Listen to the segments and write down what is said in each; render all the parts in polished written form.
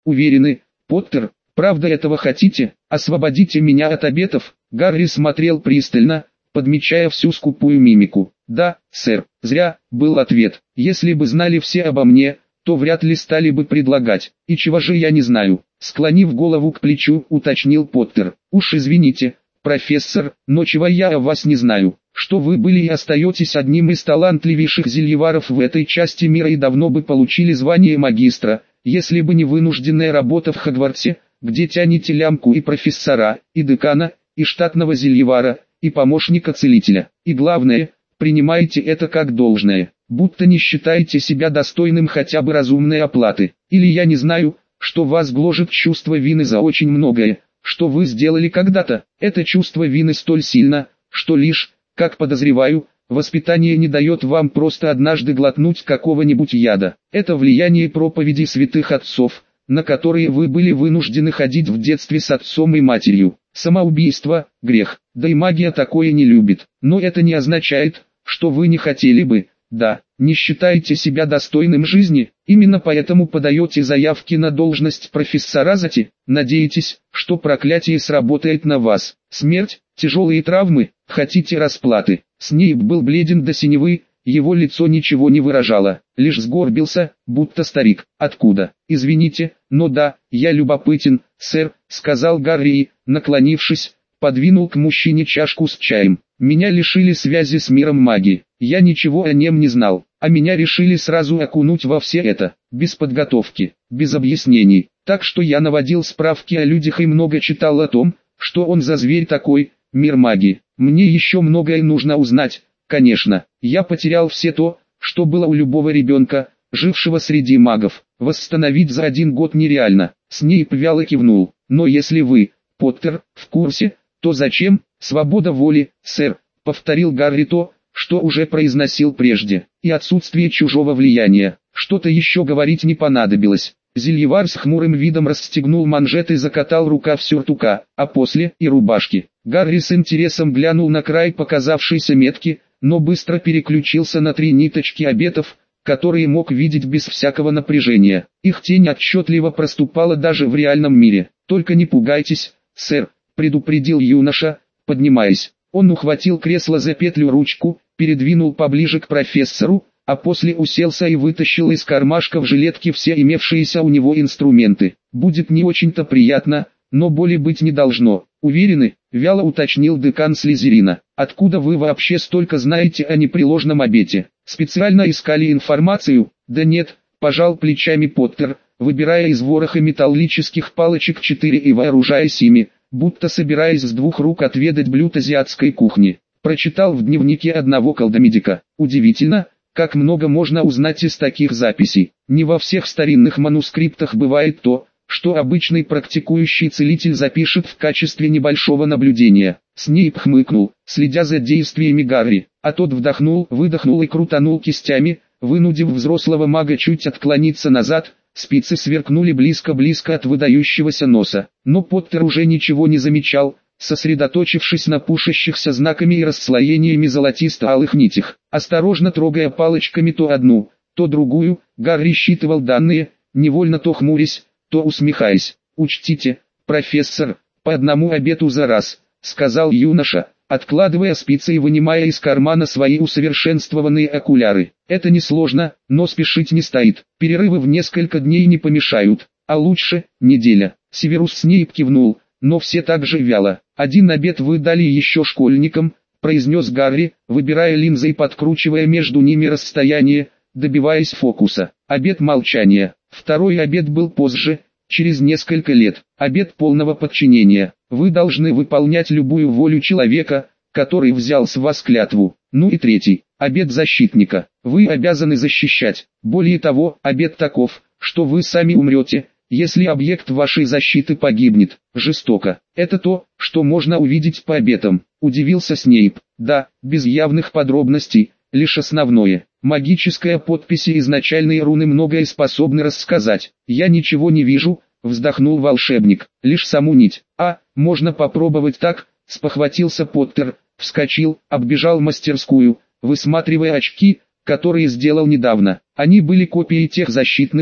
уверены, Поттер? Правда этого хотите? Освободите меня от обетов?» Гарри смотрел пристально, подмечая всю скупую мимику. «Да, сэр». «Зря», был ответ. «Если бы знали все обо мне, то вряд ли стали бы предлагать. И чего же я не знаю?» Склонив голову к плечу, уточнил Поттер. «Уж извините, профессор, но чего я о вас не знаю. Что вы были и остаетесь одним из талантливейших зельеваров в этой части мира и давно бы получили звание магистра, если бы не вынужденная работа в Хогвартсе, где тянете лямку и профессора, и декана, и штатного зельевара, и помощника целителя. И главное, принимаете это как должное, будто не считаете себя достойным хотя бы разумной оплаты. Или я не знаю, что вас гложет чувство вины за очень многое, что вы сделали когда-то. Это чувство вины столь сильно, что лишь, как подозреваю, воспитание не дает вам просто однажды глотнуть какого-нибудь яда. Это влияние проповедей святых отцов, на которые вы были вынуждены ходить в детстве с отцом и матерью. Самоубийство – грех, да и магия такое не любит. Но это не означает, что вы не хотели бы, да, не считаете себя достойным жизни, именно поэтому подаете заявки на должность профессора ЗАТИ, надеетесь, что проклятие сработает на вас. Смерть, тяжелые травмы, хотите расплаты. Снейп был бледен до синевы, его лицо ничего не выражало, лишь сгорбился, будто старик. «Откуда? Извините, но да, я любопытен, сэр», — сказал Гарри и, наклонившись, подвинул к мужчине чашку с чаем. «Меня лишили связи с миром магии, я ничего о нем не знал, а меня решили сразу окунуть во все это, без подготовки, без объяснений, так что я наводил справки о людях и много читал о том, что он за зверь такой, мир магии. Мне еще многое нужно узнать, конечно, я потерял все то, что было у любого ребенка, жившего среди магов, восстановить за 1 год нереально». Снейп вяло кивнул. «Но если вы, Поттер, в курсе, то зачем?» «Свобода воли, сэр», — повторил Гарри то, что уже произносил прежде, «и отсутствие чужого влияния». Что-то еще говорить не понадобилось. Зельевар с хмурым видом расстегнул манжет и закатал рукав сюртука, а после и рубашки. Гарри с интересом глянул на край показавшейся метки, но быстро переключился на 3 ниточки обетов, которые мог видеть без всякого напряжения. Их тень отчетливо проступала даже в реальном мире. «Только не пугайтесь, сэр», — предупредил юноша, поднимаясь. Он ухватил кресло за петлю ручку, передвинул поближе к профессору, а после уселся и вытащил из кармашка в жилетке все имевшиеся у него инструменты. «Будет не очень-то приятно, но боли быть не должно. Уверены?» — вяло уточнил декан Слизерина. «Откуда вы вообще столько знаете о непреложном обете? Специально искали информацию?» «Да нет», — пожал плечами Поттер, выбирая из вороха металлических палочек 4 и вооружаясь ими, будто собираясь с 2 рук отведать блюд азиатской кухни. Прочитал в дневнике одного колдомедика. Удивительно, как много можно узнать из таких записей. Не во всех старинных манускриптах бывает то, что обычный практикующий целитель запишет в качестве небольшого наблюдения. Снейп хмыкнул, следя за действиями Гарри, а тот вдохнул, выдохнул и крутанул кистями, вынудив взрослого мага чуть отклониться назад. Спицы сверкнули близко-близко от выдающегося носа, но Поттер уже ничего не замечал, сосредоточившись на пушащихся знаками и расслоениями золотисто-алых нитях. Осторожно трогая палочками то одну, то другую, Гарри считывал данные, невольно то хмурясь, то усмехаясь. «Учтите, профессор, по 1 обету за раз», — сказал юноша, откладывая спицы и вынимая из кармана свои усовершенствованные окуляры. «Это несложно, но спешить не стоит. Перерывы в несколько дней не помешают, а лучше неделя». Северус Снейп кивнул, но все так же вяло. «1 обет вы дали еще школьникам», — произнес Гарри, выбирая линзы и подкручивая между ними расстояние, добиваясь фокуса. «Обет молчания». 2 обет был позже, через несколько лет. Обет полного подчинения. Вы должны выполнять любую волю человека, который взял с вас клятву. Ну и 3. Обет защитника. Вы обязаны защищать. Более того, обет таков, что вы сами умрете, если объект вашей защиты погибнет. Жестоко. Это то, что можно увидеть по обетам. Удивился Снейп. Да, без явных подробностей, лишь основное. Магическая подпись и изначальные руны многое способны рассказать. «Я ничего не вижу», — вздохнул волшебник, — «лишь саму нить». «А, можно попробовать так», — спохватился Поттер, вскочил, оббежал мастерскую, высматривая очки, которые сделал недавно. Они были копией тех защитных,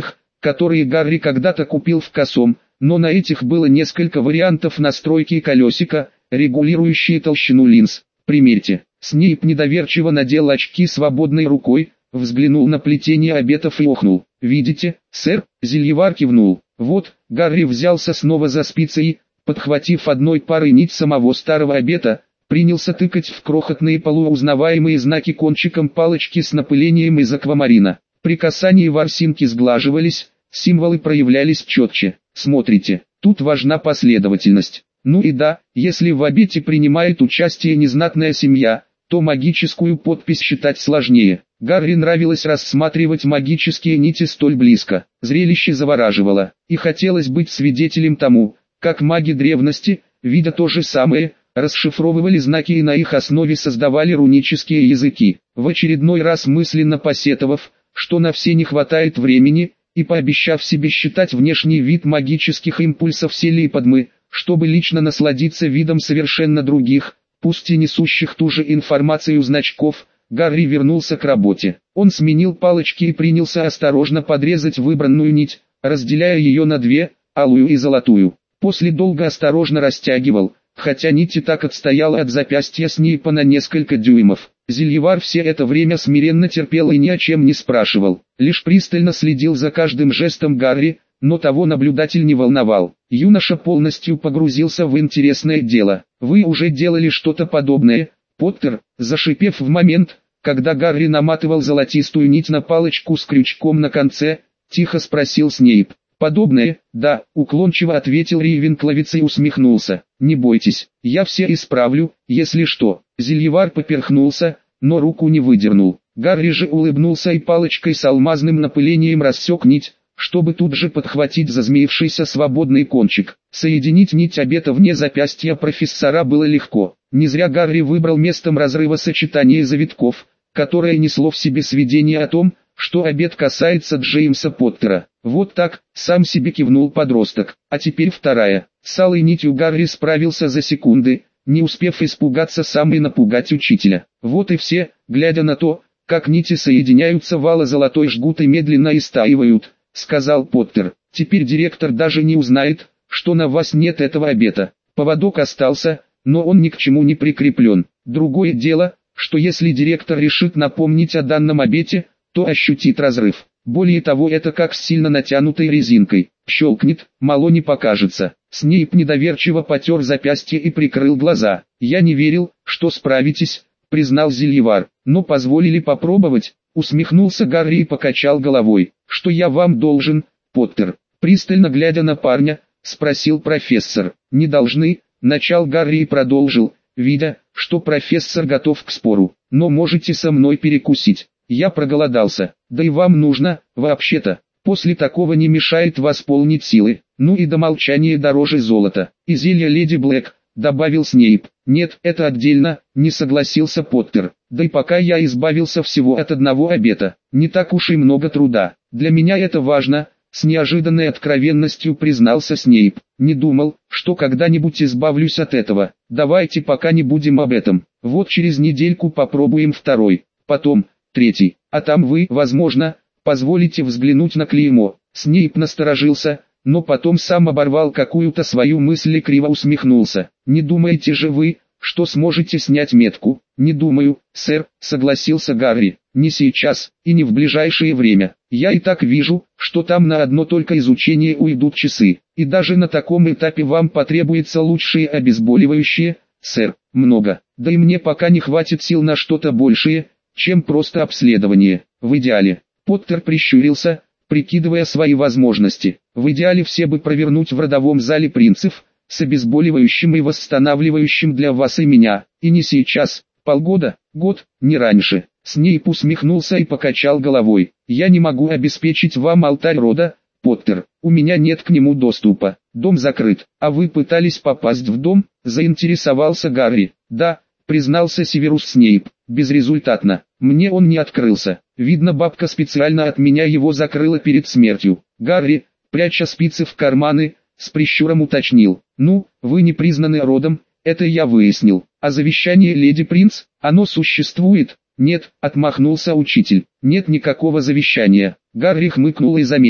которые Гарри когда-то купил в косом, но на этих было несколько вариантов настройки колесика, регулирующие толщину линз. Примерьте. Снейп недоверчиво надел очки свободной рукой, взглянул на плетение обетов и охнул. «Видите, сэр?» Зельевар кивнул. Вот, Гарри взялся снова за спицы и, подхватив одной парой нить самого старого обета, принялся тыкать в крохотные полуузнаваемые знаки кончиком палочки с напылением из аквамарина. При касании ворсинки сглаживались, символы проявлялись четче. Смотрите, тут важна последовательность. Ну и да, если в обете принимает участие незнатная семья, то магическую подпись считать сложнее. Гарри нравилось рассматривать магические нити столь близко. Зрелище завораживало, и хотелось быть свидетелем тому, как маги древности, видя то же самое, расшифровывали знаки и на их основе создавали рунические языки. В очередной раз мысленно посетовав, что на все не хватает времени, и пообещав себе считать внешний вид магических импульсов сели и подмы, чтобы лично насладиться видом совершенно других, пусть и несущих ту же информацию значков, Гарри вернулся к работе. Он сменил палочки и принялся осторожно подрезать выбранную нить, разделяя ее на две, алую и золотую. После долго осторожно растягивал, хотя нить и так отстояла от запястья Снейпа на несколько дюймов. Зельевар все это время смиренно терпел и ни о чем не спрашивал, лишь пристально следил за каждым жестом Гарри, но того наблюдатель не волновал. Юноша полностью погрузился в интересное дело. «Вы уже делали что-то подобное, Поттер?» Зашипев в момент, когда Гарри наматывал золотистую нить на палочку с крючком на конце, тихо спросил Снейп. «Подобное, да», уклончиво ответил Рейвенкловец и усмехнулся. «Не бойтесь, я все исправлю, если что». Зельевар поперхнулся, но руку не выдернул. Гарри же улыбнулся и палочкой с алмазным напылением рассек нить, чтобы тут же подхватить зазмеившийся свободный кончик. Соединить нить обета вне запястья профессора было легко. Не зря Гарри выбрал местом разрыва сочетание завитков, которое несло в себе сведение о том, что обет касается Джеймса Поттера. Вот так, сам себе кивнул подросток. А теперь вторая. С алой нитью Гарри справился за секунды, не успев испугаться сам и напугать учителя. Вот и все, глядя на то, как нити соединяются в ало-золотой жгут и медленно истаивают, сказал Поттер. Теперь директор даже не узнает, что на вас нет этого обета. Поводок остался, но он ни к чему не прикреплен. Другое дело, что если директор решит напомнить о данном обете, то ощутит разрыв. Более того, это как с сильно натянутой резинкой. Щелкнет, мало не покажется. Снейп недоверчиво потер запястье и прикрыл глаза. «Я не верил, что справитесь», — признал Зельевар. «Но позволили попробовать», — усмехнулся Гарри и покачал головой. «Что я вам должен, Поттер?» Пристально глядя на парня, спросил профессор. «Не должны», — начал Гарри и продолжил, видя, что профессор готов к спору. «Но можете со мной перекусить. Я проголодался, да и вам нужно, вообще-то. После такого не мешает восполнить силы. Ну и до молчания дороже золота. И зелье Леди Блэк», — добавил Снейп. «Нет, это отдельно», — не согласился Поттер. «Да и пока я избавился всего от одного обета, не так уж и много труда. Для меня это важно», — с неожиданной откровенностью признался Снейп. «Не думал, что когда-нибудь избавлюсь от этого. Давайте пока не будем об этом. Вот через недельку попробуем второй, потом третий, а там вы, возможно, позволите взглянуть на клеймо». Снейп насторожился, но потом сам оборвал какую-то свою мысль и криво усмехнулся. «Не думаете же вы, что сможете снять метку?» «Не думаю, сэр», — согласился Гарри. «Не сейчас, и не в ближайшее время. Я и так вижу, что там на одно только изучение уйдут часы. И даже на таком этапе вам потребуется лучшее обезболивающее, сэр, много. Да и мне пока не хватит сил на что-то большее, чем просто обследование. В идеале». Поттер прищурился, прикидывая свои возможности. «В идеале все бы провернуть в родовом зале принцев, с обезболивающим и восстанавливающим для вас и меня. И не сейчас, полгода, год, не раньше». Снейп усмехнулся и покачал головой. «Я не могу обеспечить вам алтарь рода, Поттер. У меня нет к нему доступа. Дом закрыт. А вы пытались попасть в дом?» — заинтересовался Гарри. «Да», — признался Северус Снейп. «Безрезультатно. Мне он не открылся. Видно, бабка специально от меня его закрыла перед смертью». Гарри, пряча спицы в карманы, с прищуром уточнил. «Ну, вы не признаны родом, это я выяснил. А завещание леди Принц, оно существует?» «Нет», — отмахнулся учитель. «Нет никакого завещания». Гарри хмыкнул и заметил.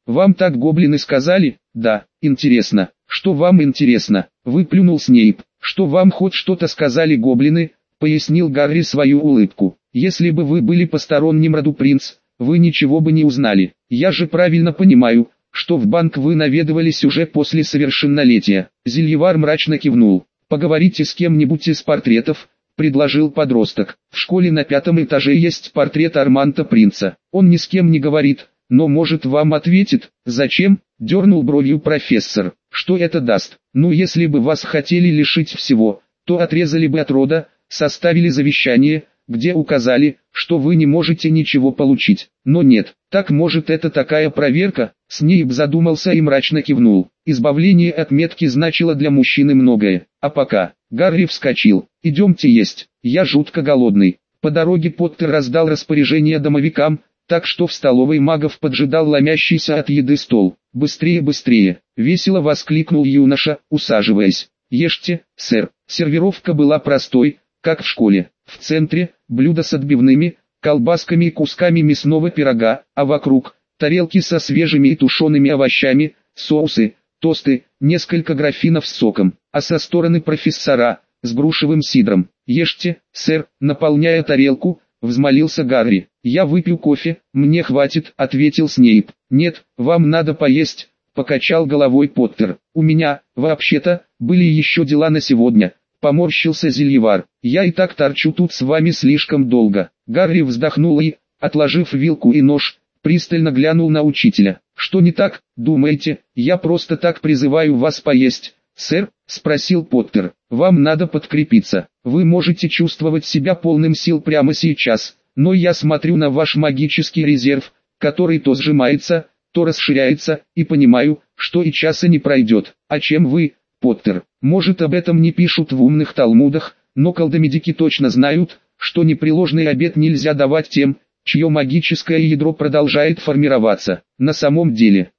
Вам так гоблины сказали? Да, интересно. Что вам интересно? Выплюнул Снейп. Что вам хоть что-то сказали гоблины? Пояснил Гарри свою улыбку. Если бы вы были посторонним роду, принц, вы ничего бы не узнали. Я же правильно понимаю, что в банк вы наведывались уже после совершеннолетия. Зельевар мрачно кивнул. Поговорите с кем-нибудь из портретов, предложил подросток. В школе на 5-м этаже есть портрет Арманта Принца. Он ни с кем не говорит, но может вам ответит. Зачем? Дернул бровью профессор. Что это даст? Ну, если бы вас хотели лишить всего, то отрезали бы от рода, составили завещание, где указали, что вы не можете ничего получить. Но нет, так может это такая проверка? Снейп задумался и мрачно кивнул. Избавление от метки значило для мужчины многое. А пока, Гарри вскочил. Идемте есть, я жутко голодный. По дороге Поттер раздал распоряжение домовикам, так что в столовой магов поджидал ломящийся от еды стол. «Быстрее, быстрее!» — весело воскликнул юноша, усаживаясь. «Ешьте, сэр». Сервировка была простой, как в школе. В центре – блюдо с отбивными, колбасками и кусками мясного пирога, а вокруг – тарелки со свежими и тушеными овощами, соусы, тосты, несколько графинов с соком, а со стороны профессора – с грушевым сидром. «Ешьте, сэр», наполняя тарелку, взмолился Гарри. «Я выпью кофе, мне хватит», — ответил Снейп. «Нет, вам надо поесть», — покачал головой Поттер. «У меня, вообще-то, были еще дела на сегодня», — поморщился Зельевар. «Я и так торчу тут с вами слишком долго». Гарри вздохнул и, отложив вилку и нож, пристально глянул на учителя. «Что не так, думаете, я просто так призываю вас поесть, сэр?» — спросил Поттер. «Вам надо подкрепиться. Вы можете чувствовать себя полным сил прямо сейчас, но я смотрю на ваш магический резерв, который то сжимается, то расширяется, и понимаю, что и часа не пройдет. А чем вы, Поттер? Может, об этом не пишут в умных талмудах, но колдомедики точно знают, что непреложный обет нельзя давать тем, чье магическое ядро продолжает формироваться. На самом деле,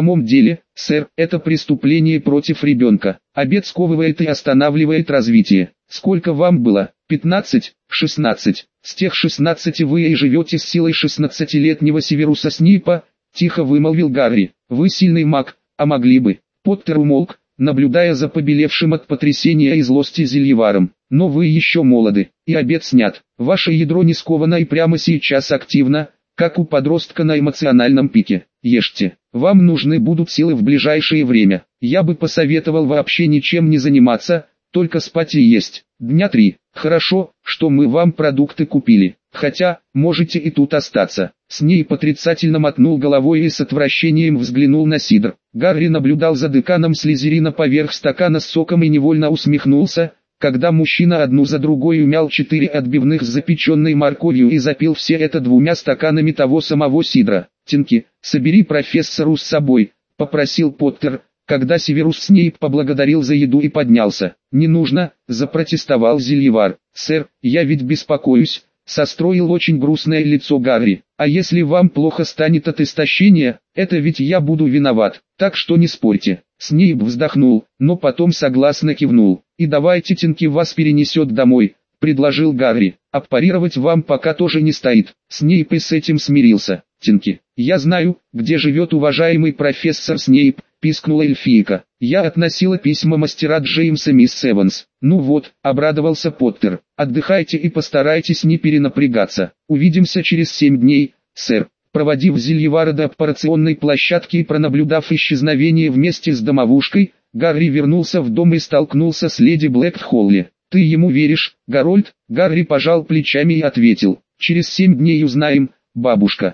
сэр, это преступление против ребенка. Обет сковывает и останавливает развитие. Сколько вам было? 15, 16. С тех 16 вы и живете с силой 16-летнего Северуса Снейпа, тихо вымолвил Гарри. Вы сильный маг, а могли бы. Поттер умолк, наблюдая за побелевшим от потрясения и злости Зельеваром. Но вы еще молоды, и обет снят. Ваше ядро не сковано и прямо сейчас активно, как у подростка на эмоциональном пике. Ешьте. Вам нужны будут силы в ближайшее время. Я бы посоветовал вообще ничем не заниматься, только спать и есть. Дня 3. Хорошо, что мы вам продукты купили. Хотя, можете и тут остаться. Снейп отрицательно мотнул головой и с отвращением взглянул на сидр. Гарри наблюдал за деканом Слизерина поверх стакана с соком и невольно усмехнулся, когда мужчина одну за другой умял 4 отбивных с запеченной морковью и запил все это 2 стаканами того самого сидра. «Тинки, собери профессору с собой», — попросил Поттер, когда Северус Снейп поблагодарил за еду и поднялся. «Не нужно», — запротестовал Зельевар. «Сэр, я ведь беспокоюсь», — состроил очень грустное лицо Гарри. «А если вам плохо станет от истощения, это ведь я буду виноват, так что не спорьте». Снейп вздохнул, но потом согласно кивнул. «И давайте Тинки вас перенесет домой», — предложил Гарри. «Аппарировать вам пока тоже не стоит». Снейп и с этим смирился. «Тинки, я знаю, где живет уважаемый профессор Снейп», — пискнула эльфийка. «Я относила письма мастера Джеймса мисс Эванс». «Ну вот», — обрадовался Поттер. «Отдыхайте и постарайтесь не перенапрягаться. Увидимся через 7 дней, сэр». Проводив Зельевара до операционной площадки и пронаблюдав исчезновение вместе с домовушкой, Гарри вернулся в дом и столкнулся с леди Блэк в холле. «Ты ему веришь, Гарольд?» Гарри пожал плечами и ответил. «Через 7 дней узнаем, бабушка».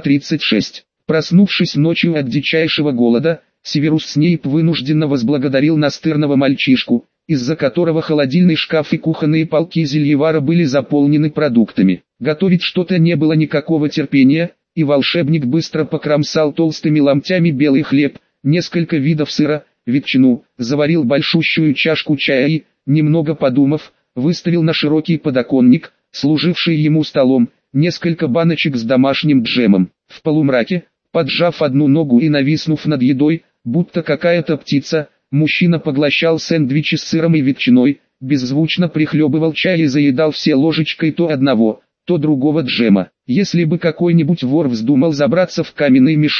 2:36. Проснувшись ночью от дичайшего голода, Северус Снейп вынужденно возблагодарил настырного мальчишку, из-за которого холодильный шкаф и кухонные полки Зельевара были заполнены продуктами. Готовить что-то не было никакого терпения, и волшебник быстро покромсал толстыми ломтями белый хлеб, несколько видов сыра, ветчину, заварил большущую чашку чая и, немного подумав, выставил на широкий подоконник, служивший ему столом, несколько баночек с домашним джемом. В полумраке, поджав одну ногу и нависнув над едой, будто какая-то птица, мужчина поглощал сэндвичи с сыром и ветчиной, беззвучно прихлебывал чай и заедал все ложечкой то одного, то другого джема. Если бы какой-нибудь вор вздумал забраться в каменный мешок,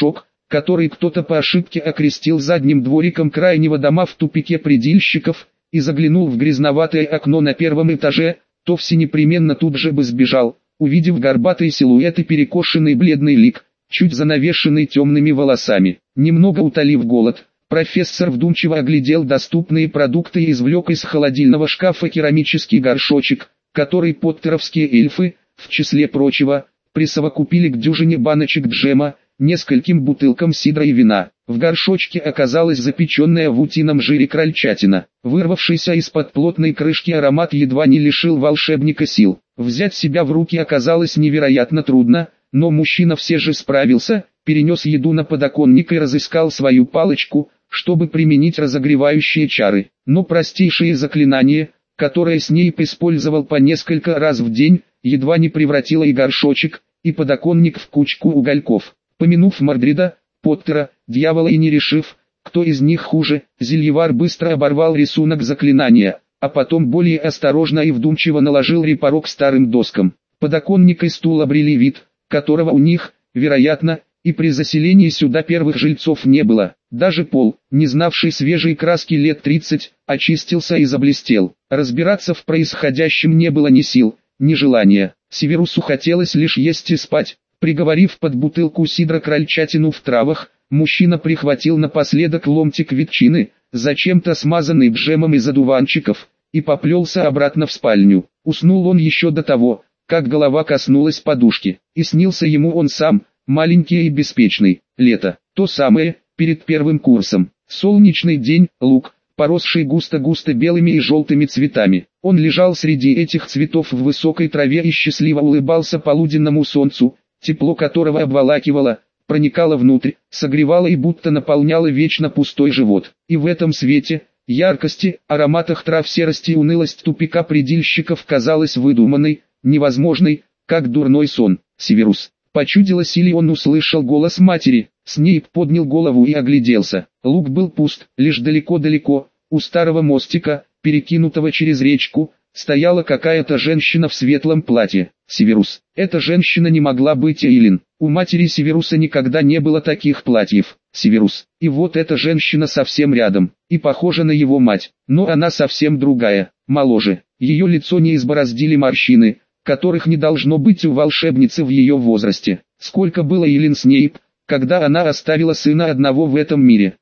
который кто-то по ошибке окрестил задним двориком крайнего дома в тупике предельщиков, и заглянул в грязноватое окно на первом этаже, то все непременно тут же бы сбежал, увидев горбатый силуэт и перекошенный бледный лик, чуть занавешенный темными волосами. Немного утолив голод, профессор вдумчиво оглядел доступные продукты и извлек из холодильного шкафа керамический горшочек, который поттеровские эльфы, в числе прочего, присовокупили к дюжине баночек джема, нескольким бутылкам сидра и вина. В горшочке оказалась запеченная в утином жире крольчатина. Вырвавшийся из-под плотной крышки аромат едва не лишил волшебника сил. Взять себя в руки оказалось невероятно трудно, но мужчина все же справился, перенес еду на подоконник и разыскал свою палочку, чтобы применить разогревающие чары. Но простейшее заклинание, которое Снейп использовал по несколько раз в день, едва не превратило и горшочек, и подоконник в кучку угольков. Помянув Мордрида, Поттера, дьявола и не решив, кто из них хуже, Зельевар быстро оборвал рисунок заклинания, а потом более осторожно и вдумчиво наложил репорок старым доскам. Подоконник и стул обрели вид, которого у них, вероятно, и при заселении сюда первых жильцов не было. Даже пол, не знавший свежей краски лет 30, очистился и заблестел. Разбираться в происходящем не было ни сил, ни желания. Северусу хотелось лишь есть и спать. Приговорив под бутылку сидра крольчатину в травах, мужчина прихватил напоследок ломтик ветчины, зачем-то смазанный джемом из одуванчиков, и поплелся обратно в спальню. Уснул он еще до того, как голова коснулась подушки, и снился ему он сам, маленький и беспечный. Лето, то самое, перед первым курсом. Солнечный день, луг, поросший густо-густо белыми и желтыми цветами. Он лежал среди этих цветов в высокой траве и счастливо улыбался полуденному солнцу, тепло которого обволакивало, проникало внутрь, согревало и будто наполняло вечно пустой живот. И в этом свете, яркости, ароматах трав, серости и унылость тупика предельщиков казалась выдуманной, невозможной, как дурной сон. Северус. Почудилось или он услышал голос матери. Снейп поднял голову и огляделся. Луг был пуст, лишь далеко-далеко, у старого мостика, перекинутого через речку, стояла какая-то женщина в светлом платье. Северус. Эта женщина не могла быть Эйлин. У матери Северуса никогда не было таких платьев. Северус. И вот эта женщина совсем рядом, и похожа на его мать, но она совсем другая, моложе. Ее лицо не избороздили морщины, которых не должно быть у волшебницы в ее возрасте. Сколько было Эйлин Снейп, когда она оставила сына одного в этом мире?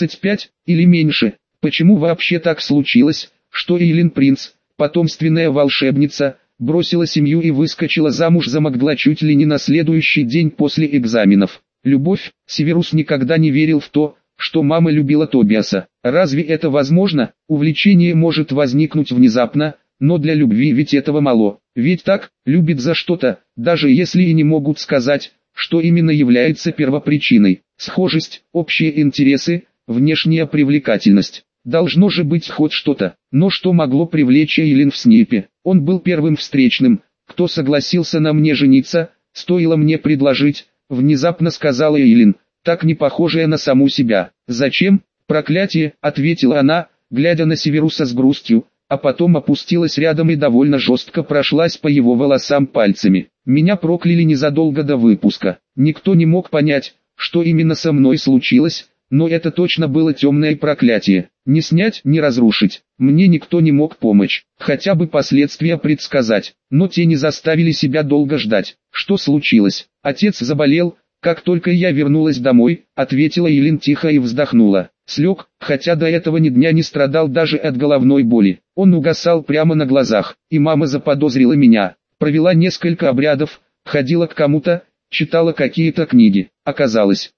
35 или меньше? Почему вообще так случилось, что Эйлин Принц, потомственная волшебница, бросила семью и выскочила замуж за Магла чуть ли не на следующий день после экзаменов? Любовь. Северус никогда не верил в то, что мама любила Тобиаса. Разве это возможно? Увлечение может возникнуть внезапно, но для любви ведь этого мало. Ведь так, любит за что-то, даже если и не могут сказать, что именно является первопричиной. Схожесть, общие интересы, внешняя привлекательность. Должно же быть хоть что-то. Но что могло привлечь Эйлин в Снейпе? Он был первым встречным, кто согласился на мне жениться, стоило мне предложить, внезапно сказала Эйлин, так не похожая на саму себя. «Зачем? Проклятие», — ответила она, глядя на Северуса с грустью, а потом опустилась рядом и довольно жестко прошлась по его волосам пальцами. Меня прокляли незадолго до выпуска. Никто не мог понять, что именно со мной случилось, но это точно было темное проклятие. Не снять, не разрушить. Мне никто не мог помочь, хотя бы последствия предсказать, но те не заставили себя долго ждать. Что случилось? Отец заболел, как только я вернулась домой, ответила Эйлин тихо и вздохнула. Слег, хотя до этого ни дня не страдал даже от головной боли. Он угасал прямо на глазах, и мама заподозрила меня. Провела несколько обрядов, ходила к кому-то, читала какие-то книги. Оказалось,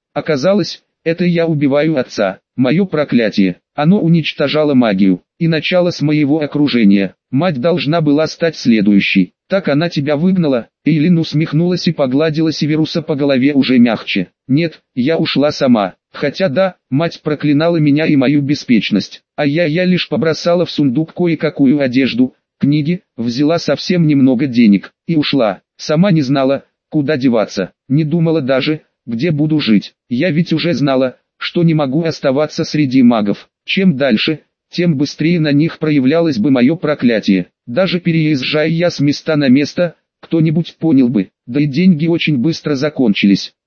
это я убиваю отца. Мое проклятие. Оно уничтожало магию и начало с моего окружения. Мать должна была стать следующей. Так она тебя выгнала? Эйлин усмехнулась и погладила Северуса по голове уже мягче. Нет, я ушла сама. Хотя да, мать проклинала меня и мою беспечность. А я лишь побросала в сундук кое-какую одежду, книги, взяла совсем немного денег и ушла. Сама не знала, куда деваться. Не думала даже, где буду жить. Я ведь уже знала, что не могу оставаться среди магов. Чем дальше, тем быстрее на них проявлялось бы мое проклятие. Даже переезжая я с места на место, кто-нибудь понял бы. Да и деньги очень быстро закончились.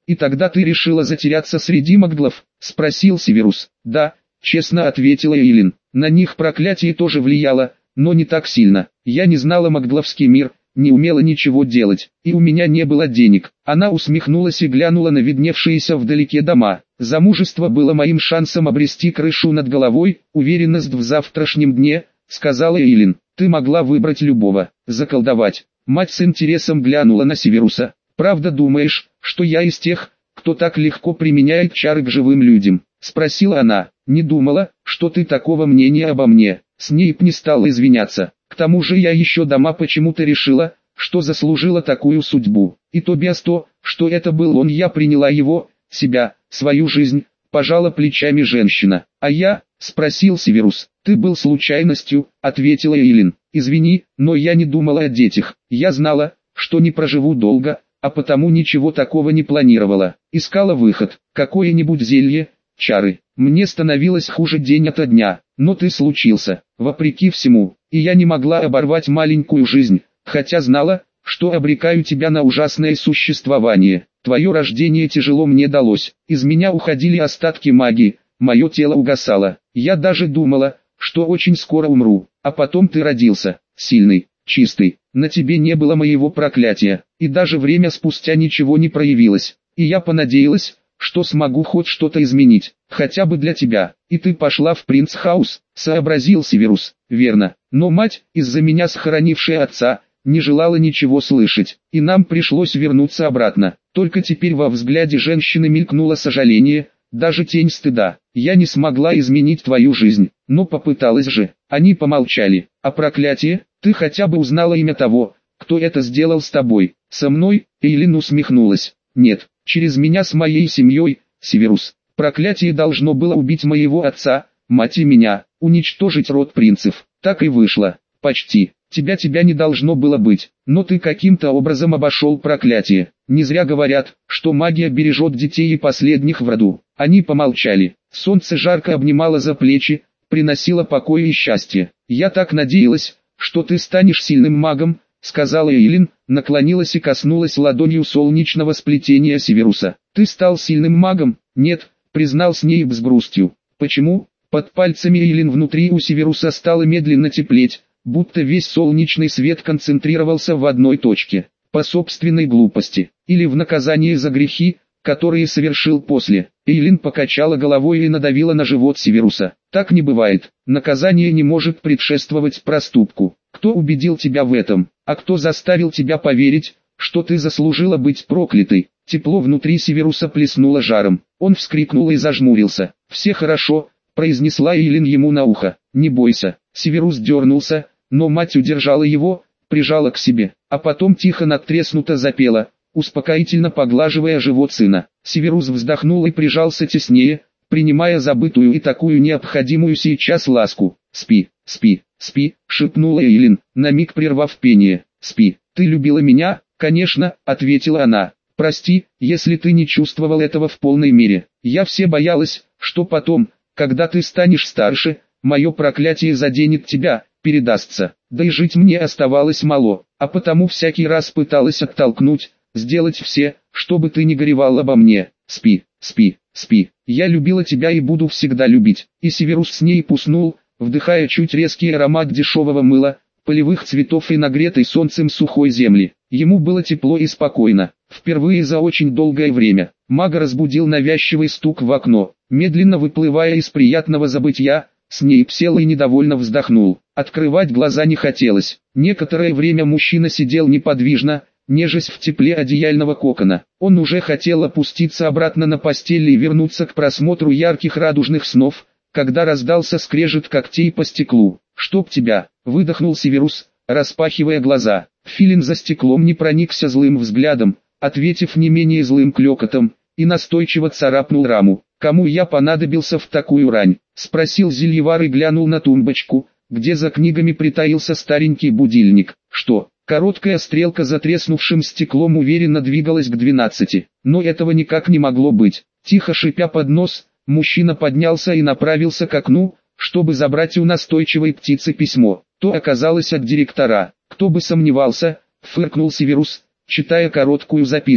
«И тогда ты решила затеряться среди магдлов?» – спросил Северус. «Да», – честно ответила Эйлин. «На них проклятие тоже влияло, но не так сильно. Я не знала магдловский мир, не умела ничего делать, и у меня не было денег». Она усмехнулась и глянула на видневшиеся вдалеке дома. «Замужество было моим шансом обрести крышу над головой, уверенность в завтрашнем дне», — сказала Эйлин. «Ты могла выбрать любого, заколдовать». Мать с интересом глянула на Северуса. «Правда думаешь, что я из тех, кто так легко применяет чары к живым людям?» — спросила она. «Не думала, что ты такого мнения обо мне». Снейп не стал извиняться. «К тому же я еще дома почему-то решила, что заслужила такую судьбу. И Тобиас то, что это был он, я приняла его, себя, свою жизнь», — пожала плечами женщина. «А я?» — спросил Северус. «Ты был случайностью», — ответила Эйлин. «Извини, но я не думала о детях. Я знала, что не проживу долго, а потому ничего такого не планировала. Искала выход, какое-нибудь зелье, чары. Мне становилось хуже день ото дня, но ты случился, вопреки всему, и я не могла оборвать маленькую жизнь, хотя знала, что обрекаю тебя на ужасное существование. Твое рождение тяжело мне далось, из меня уходили остатки магии, мое тело угасало. Я даже думала, что очень скоро умру, а потом ты родился, сильный, чистый, на тебе не было моего проклятия, и даже время спустя ничего не проявилось, и я понадеялась, что смогу хоть что-то изменить, хотя бы для тебя, и ты пошла в Принцхаус», — сообразил Северус. «Верно, но мать, из-за меня сохранившая отца, не желала ничего слышать, и нам пришлось вернуться обратно. Только теперь во взгляде женщины мелькнуло сожаление, даже тень стыда. Я не смогла изменить твою жизнь, но попыталась же». Они помолчали. «А проклятие? Ты хотя бы узнала имя того, кто это сделал с тобой?» «Со мной?» — Эйлин усмехнулась. «Нет, через меня с моей семьей, Северус. Проклятие должно было убить моего отца, мать и меня, уничтожить род принцев. Так и вышло. Почти. Тебя не должно было быть, но ты каким-то образом обошел проклятие. Не зря говорят, что магия бережет детей и последних в роду». Они помолчали. Солнце жарко обнимало за плечи, приносило покой и счастье. «Я так надеялась, что ты станешь сильным магом», — сказала Эйлин, наклонилась и коснулась ладонью солнечного сплетения Северуса. «Ты стал сильным магом?» «Нет», — признал Снейп с грустью. «Почему?» Под пальцами Эйлин внутри у Северуса стало медленно теплеть, будто весь солнечный свет концентрировался в одной точке. «По собственной глупости, или в наказание за грехи, которые совершил после». Эйлин покачала головой и надавила на живот Северуса. «Так не бывает. Наказание не может предшествовать проступку. Кто убедил тебя в этом? А кто заставил тебя поверить, что ты заслужила быть проклятой?» Тепло внутри Северуса плеснуло жаром. Он вскрикнул и зажмурился. «Все хорошо», — произнесла Эйлин ему на ухо. «Не бойся». Северус дернулся, но мать удержала его, прижала к себе, а потом тихо надтреснуто запела, успокоительно поглаживая живот сына. Северус вздохнул и прижался теснее, принимая забытую и такую необходимую сейчас ласку. «Спи, спи, спи», — шепнула Эйлин, на миг прервав пение. «Спи, ты любила меня?» «Конечно», — ответила она. «Прости, если ты не чувствовал этого в полной мере. Я все боялась, что потом, когда ты станешь старше, мое проклятие заденет тебя, передастся. Да и жить мне оставалось мало, а потому всякий раз пыталась оттолкнуть, сделать все, чтобы ты не горевал обо мне. Спи, спи, спи. Я любила тебя и буду всегда любить». И Северус Снейп уснул, вдыхая чуть резкий аромат дешевого мыла, полевых цветов и нагретой солнцем сухой земли. Ему было тепло и спокойно. Впервые за очень долгое время мага разбудил навязчивый стук в окно. Медленно выплывая из приятного забытья, Снейп сел и недовольно вздохнул. Открывать глаза не хотелось. Некоторое время мужчина сидел неподвижно, нежась в тепле одеяльного кокона. Он уже хотел опуститься обратно на постель и вернуться к просмотру ярких радужных снов, когда раздался скрежет когтей по стеклу. «Чтоб тебя!» — выдохнул Северус, распахивая глаза. Филин за стеклом не проникся злым взглядом, ответив не менее злым клёкотом, и настойчиво царапнул раму. «Кому я понадобился в такую рань?» — спросил Зельевар и глянул на тумбочку, где за книгами притаился старенький будильник. «Что?» Короткая стрелка за треснувшим стеклом уверенно двигалась к 12, но этого никак не могло быть. Тихо шипя под нос, мужчина поднялся и направился к окну, чтобы забрать у настойчивой птицы письмо. То оказалось от директора. «Кто бы сомневался», — фыркнул Северус, читая короткую записку.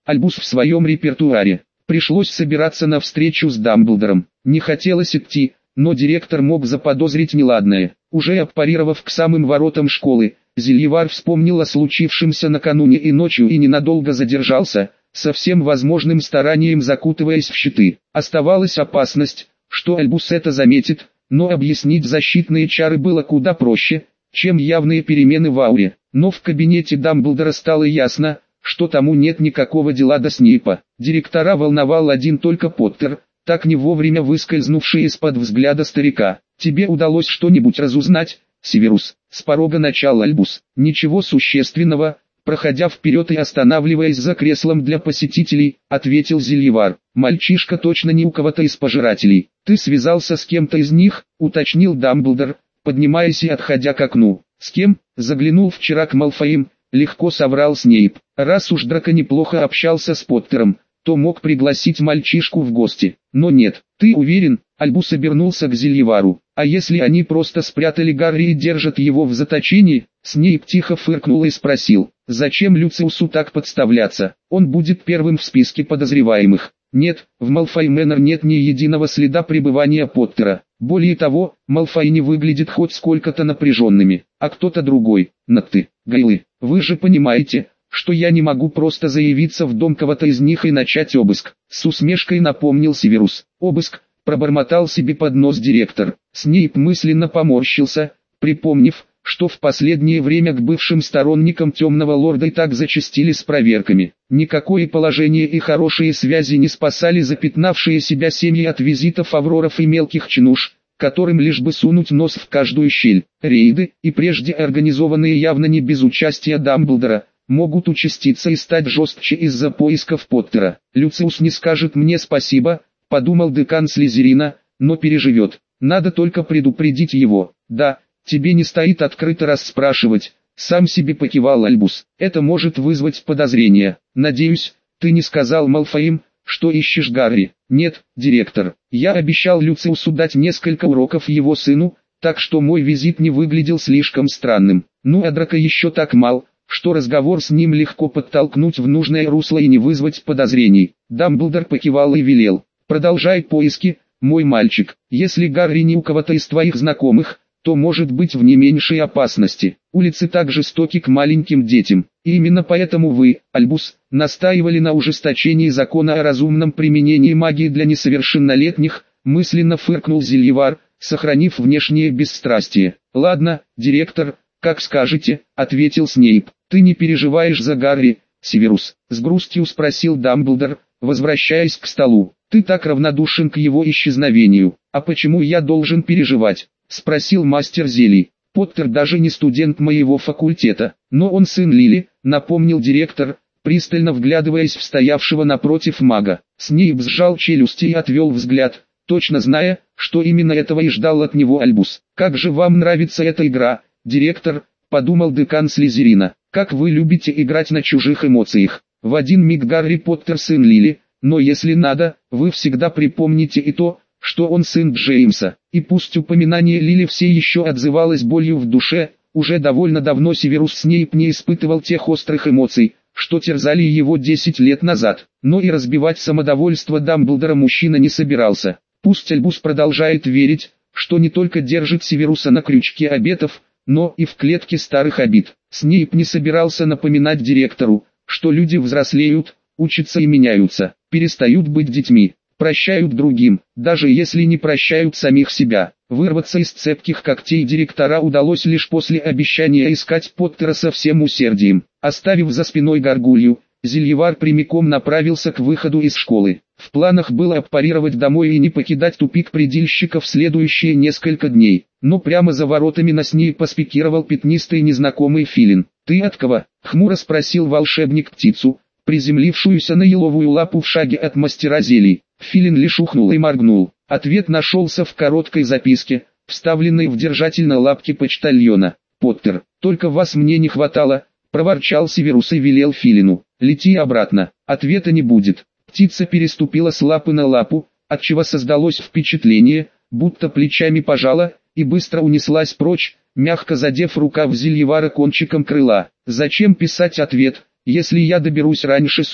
Альбус в своем репертуаре. Пришлось собираться на встречу с Дамблдором. Не хотелось идти, но директор мог заподозрить неладное. Уже аппарировав к самым воротам школы, Зельевар вспомнил о случившемся накануне и ночью и ненадолго задержался, со всем возможным старанием закутываясь в щиты. Оставалась опасность, что Альбус это заметит, но объяснить защитные чары было куда проще, чем явные перемены в ауре. Но в кабинете Дамблдора стало ясно, что тому нет никакого дела до Снейпа. Директора волновал один только Поттер, так не вовремя выскользнувший из-под взгляда старика. «Тебе удалось что-нибудь разузнать, Северус?» С порога начал Альбус. «Ничего существенного», проходя вперед и останавливаясь за креслом для посетителей, ответил Зельевар. «Мальчишка точно не у кого-то из пожирателей. Ты связался с кем-то из них?» уточнил Дамблдор, поднимаясь и отходя к окну. «С кем?» заглянул вчера к Малфоим, легко соврал Снейп. Раз уж Драко неплохо общался с Поттером, то мог пригласить мальчишку в гости. Но нет, ты уверен? Альбус обернулся к Зельевару. А если они просто спрятали Гарри и держат его в заточении? Снейп тихо фыркнул и спросил, зачем Люциусу так подставляться? Он будет первым в списке подозреваемых. Нет, в Малфой Мэннер нет ни единого следа пребывания Поттера. Более того, Малфой не выглядит хоть сколько-то напряженными, а кто-то другой. Ты, Гайлы, вы же понимаете, что я не могу просто заявиться в дом кого-то из них и начать обыск. С усмешкой напомнил Северус. Обыск, пробормотал себе под нос директор. Снейп мысленно поморщился, припомнив, что в последнее время к бывшим сторонникам Темного Лорда и так зачастили с проверками. Никакое положение и хорошие связи не спасали запятнавшие себя семьи от визитов Авроров и мелких чинуш, которым лишь бы сунуть нос в каждую щель. Рейды, и прежде организованные явно не без участия Дамблдора, могут участиться и стать жестче из-за поисков Поттера. «Люциус не скажет мне спасибо», — подумал декан Слизерина, — «но переживет. Надо только предупредить его». «Да, тебе не стоит открыто расспрашивать», — сам себе покивал Альбус. «Это может вызвать подозрения. Надеюсь, ты не сказал Малфоим, что ищешь Гарри?» «Нет, директор. Я обещал Люциусу дать несколько уроков его сыну, так что мой визит не выглядел слишком странным. Ну а Драко еще так мал, что разговор с ним легко подтолкнуть в нужное русло и не вызвать подозрений». Дамблдор покивал и велел: «Продолжай поиски, мой мальчик. Если Гарри не у кого-то из твоих знакомых, то может быть в не меньшей опасности. Улицы так жестоки к маленьким детям. И именно поэтому вы, Альбус, настаивали на ужесточении закона о разумном применении магии для несовершеннолетних», мысленно фыркнул Зельевар, сохранив внешнее бесстрастие. «Ладно, директор, как скажете», — ответил Снейп. «Ты не переживаешь за Гарри, Северус?» — с грустью спросил Дамблдор, возвращаясь к столу. «Ты так равнодушен к его исчезновению. А почему я должен переживать?» — спросил мастер зелий. «Поттер даже не студент моего факультета, но он сын Лили», — напомнил директор, пристально вглядываясь в стоявшего напротив мага. Снейп сжал челюсти и отвел взгляд, точно зная, что именно этого и ждал от него Альбус. «Как же вам нравится эта игра, директор?» — подумал декан Слизерина. «Как вы любите играть на чужих эмоциях. В один миг Гарри Поттер сын Лили, но если надо, вы всегда припомните и то, что он сын Джеймса». И пусть упоминание Лили все еще отзывалось болью в душе, уже довольно давно Северус Снейп не испытывал тех острых эмоций, что терзали его 10 лет назад. Но и разбивать самодовольство Дамблдора мужчина не собирался. Пусть Альбус продолжает верить, что не только держит Северуса на крючке обетов, но и в клетке старых обид. Снейп не собирался напоминать директору, что люди взрослеют, учатся и меняются, перестают быть детьми, прощают другим, даже если не прощают самих себя. Вырваться из цепких когтей директора удалось лишь после обещания искать Поттера со всем усердием. Оставив за спиной горгулью, Зельевар прямиком направился к выходу из школы. В планах было аппарировать домой и не покидать тупик предельщиков следующие несколько дней. Но прямо за воротами на Снейпа спикировал пятнистый незнакомый филин. «Ты от кого?» — хмуро спросил волшебник птицу, приземлившуюся на еловую лапу в шаге от мастера зелий. Филин лишь ухнул и моргнул. Ответ нашелся в короткой записке, вставленной в держатель на лапке почтальона. «Поттер, только вас мне не хватало», — проворчал Северус и велел Филину: «Лети обратно, ответа не будет». Птица переступила с лапы на лапу, отчего создалось впечатление, будто плечами пожала, и быстро унеслась прочь, мягко задев рукав Зельевара кончиком крыла. «Зачем писать ответ, если я доберусь раньше совы?»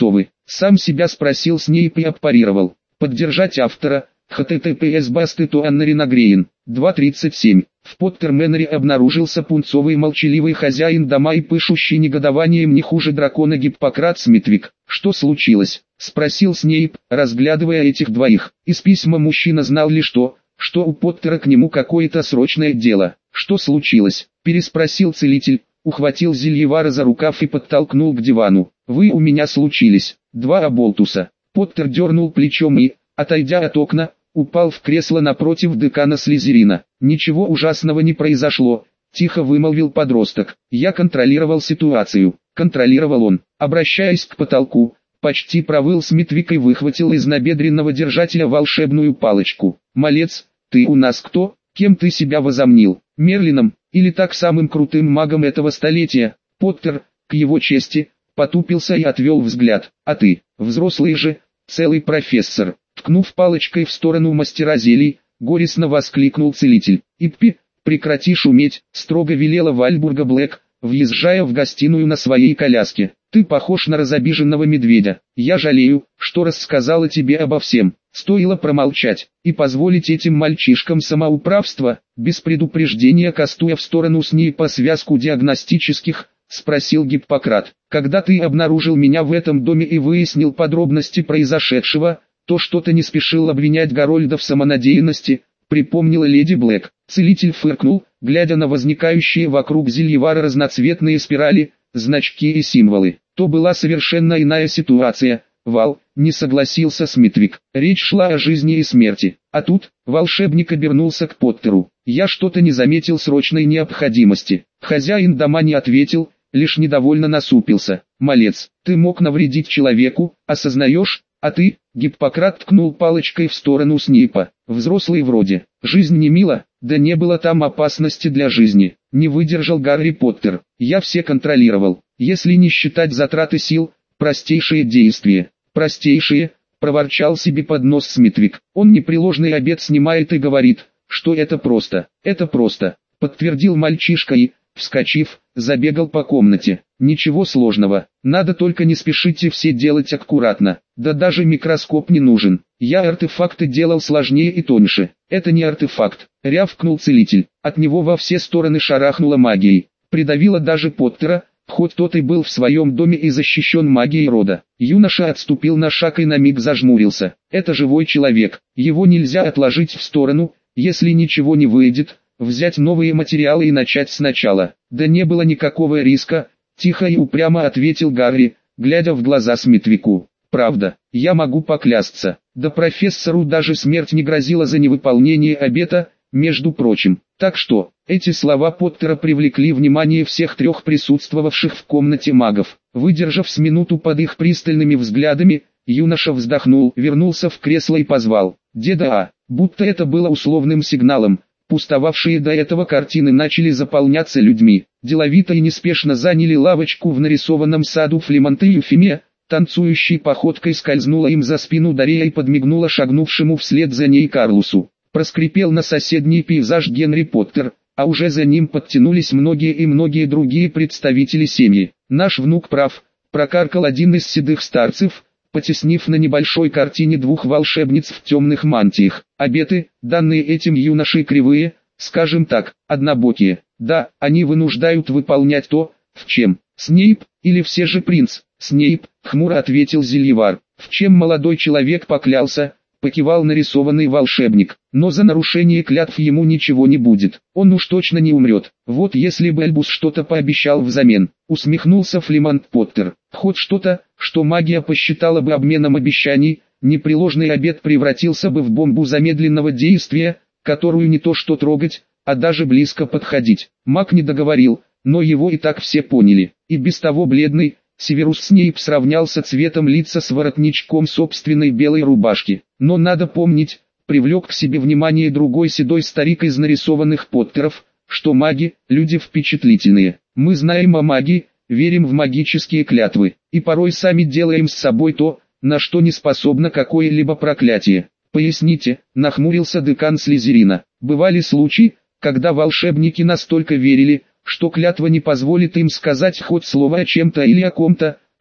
Сам себя спросил Снейп и аппарировал. Поддержать автора. https /Anna 2.37. В Поттерменере обнаружился пунцовый молчаливый хозяин дома и пышущий негодованием не хуже дракона Гиппократ Смитвик. «Что случилось?» — спросил Снейп, разглядывая этих двоих. Из письма мужчина знал лишь то, что у Поттера к нему какое-то срочное дело. «Что случилось?» — переспросил целитель, ухватил Зельевара за рукав и подтолкнул к дивану. «Вы у меня случились, два оболтуса». Поттер дернул плечом и, отойдя от окна, упал в кресло напротив декана Слизерина. «Ничего ужасного не произошло», — тихо вымолвил подросток. «Я контролировал ситуацию». Контролировал он, обращаясь к потолку. Почти провыл Смитвик и выхватил из набедренного держателя волшебную палочку. «Малец, ты у нас кто? Кем ты себя возомнил? Мерлином, или так самым крутым магом этого столетия?» Поттер, к его чести, потупился и отвел взгляд. «А ты, взрослый же, целый профессор». Ткнув палочкой в сторону мастера зелий, горестно воскликнул целитель. «Иппи, прекрати шуметь», — строго велела Вальбурга Блэк, въезжая в гостиную на своей коляске. «Ты похож на разобиженного медведя. Я жалею, что рассказала тебе обо всем. Стоило промолчать и позволить этим мальчишкам самоуправство». Без предупреждения кастуя в сторону Снейпа связку диагностических, спросил Гиппократ. «Когда ты обнаружил меня в этом доме и выяснил подробности произошедшего, то что-то не спешил обвинять Гарольда в самонадеянности», припомнила леди Блэк. Целитель фыркнул, глядя на возникающие вокруг Зельевара разноцветные спирали, значки и символы. «То была совершенно иная ситуация, Вал», не согласился Смитвик. «Речь шла о жизни и смерти. А тут, волшебник обернулся к Поттеру. Я что-то не заметил срочной необходимости». Хозяин дома не ответил, лишь недовольно насупился. «Малец, ты мог навредить человеку, осознаешь? А ты?» Гиппократ ткнул палочкой в сторону Снейпа. «Взрослый вроде. Жизнь не мила, да не было там опасности для жизни». Не выдержал Гарри Поттер. «Я все контролировал. Если не считать затраты сил, простейшие действия». «Простейшие», проворчал себе под нос Смитвик. «Он непреложный обет снимает и говорит, что это просто». «Это просто», подтвердил мальчишка и, вскочив, забегал по комнате. «Ничего сложного, надо только не спешите все делать аккуратно, да даже микроскоп не нужен. Я артефакты делал сложнее и тоньше». «Это не артефакт», рявкнул целитель. От него во все стороны шарахнуло магией, придавило даже Поттера, хоть тот и был в своем доме и защищен магией рода. Юноша отступил на шаг и на миг зажмурился. «Это живой человек, его нельзя отложить в сторону, если ничего не выйдет, взять новые материалы и начать сначала». «Да не было никакого риска», тихо и упрямо ответил Гарри, глядя в глаза Смитвику. «Правда, я могу поклясться. Да профессору даже смерть не грозила за невыполнение обета, между прочим». Так что, эти слова Поттера привлекли внимание всех трех присутствовавших в комнате магов. Выдержав с минуту под их пристальными взглядами, юноша вздохнул, вернулся в кресло и позвал «Деда А». Будто это было условным сигналом, пустовавшие до этого картины начали заполняться людьми. Деловито и неспешно заняли лавочку в нарисованном саду Флемонт и Юфиме, танцующей походкой скользнула им за спину Дарья и подмигнула шагнувшему вслед за ней Карлусу. Проскрипел на соседний пейзаж Генри Поттер, а уже за ним подтянулись многие и многие другие представители семьи. «Наш внук прав», прокаркал один из седых старцев, потеснив на небольшой картине двух волшебниц в темных мантиях. «Обеты, данные этим юношей, кривые, скажем так, однобокие. Да, они вынуждают выполнять то, в чем. Снейп, или все же принц?» «Снейп», хмуро ответил Зельевар. «В чем молодой человек поклялся?» Покивал нарисованный волшебник. «Но за нарушение клятв ему ничего не будет. Он уж точно не умрет. Вот если бы Альбус что-то пообещал взамен», усмехнулся Флемонт Поттер. «Хоть что-то, что магия посчитала бы обменом обещаний, непреложный обет превратился бы в бомбу замедленного действия, которую не то что трогать, а даже близко подходить». Маг не договорил, но его и так все поняли. И без того бледный, Северус Снейп сравнялся цветом лица с воротничком собственной белой рубашки. Но надо помнить, привлек к себе внимание другой седой старик из нарисованных Поттеров, что маги – люди впечатлительные. Мы знаем о магии, верим в магические клятвы, и порой сами делаем с собой то, на что не способно какое-либо проклятие. «Поясните», – нахмурился декан Слизерина. «Бывали случаи, когда волшебники настолько верили, что клятва не позволит им сказать хоть слово о чем-то или о ком-то,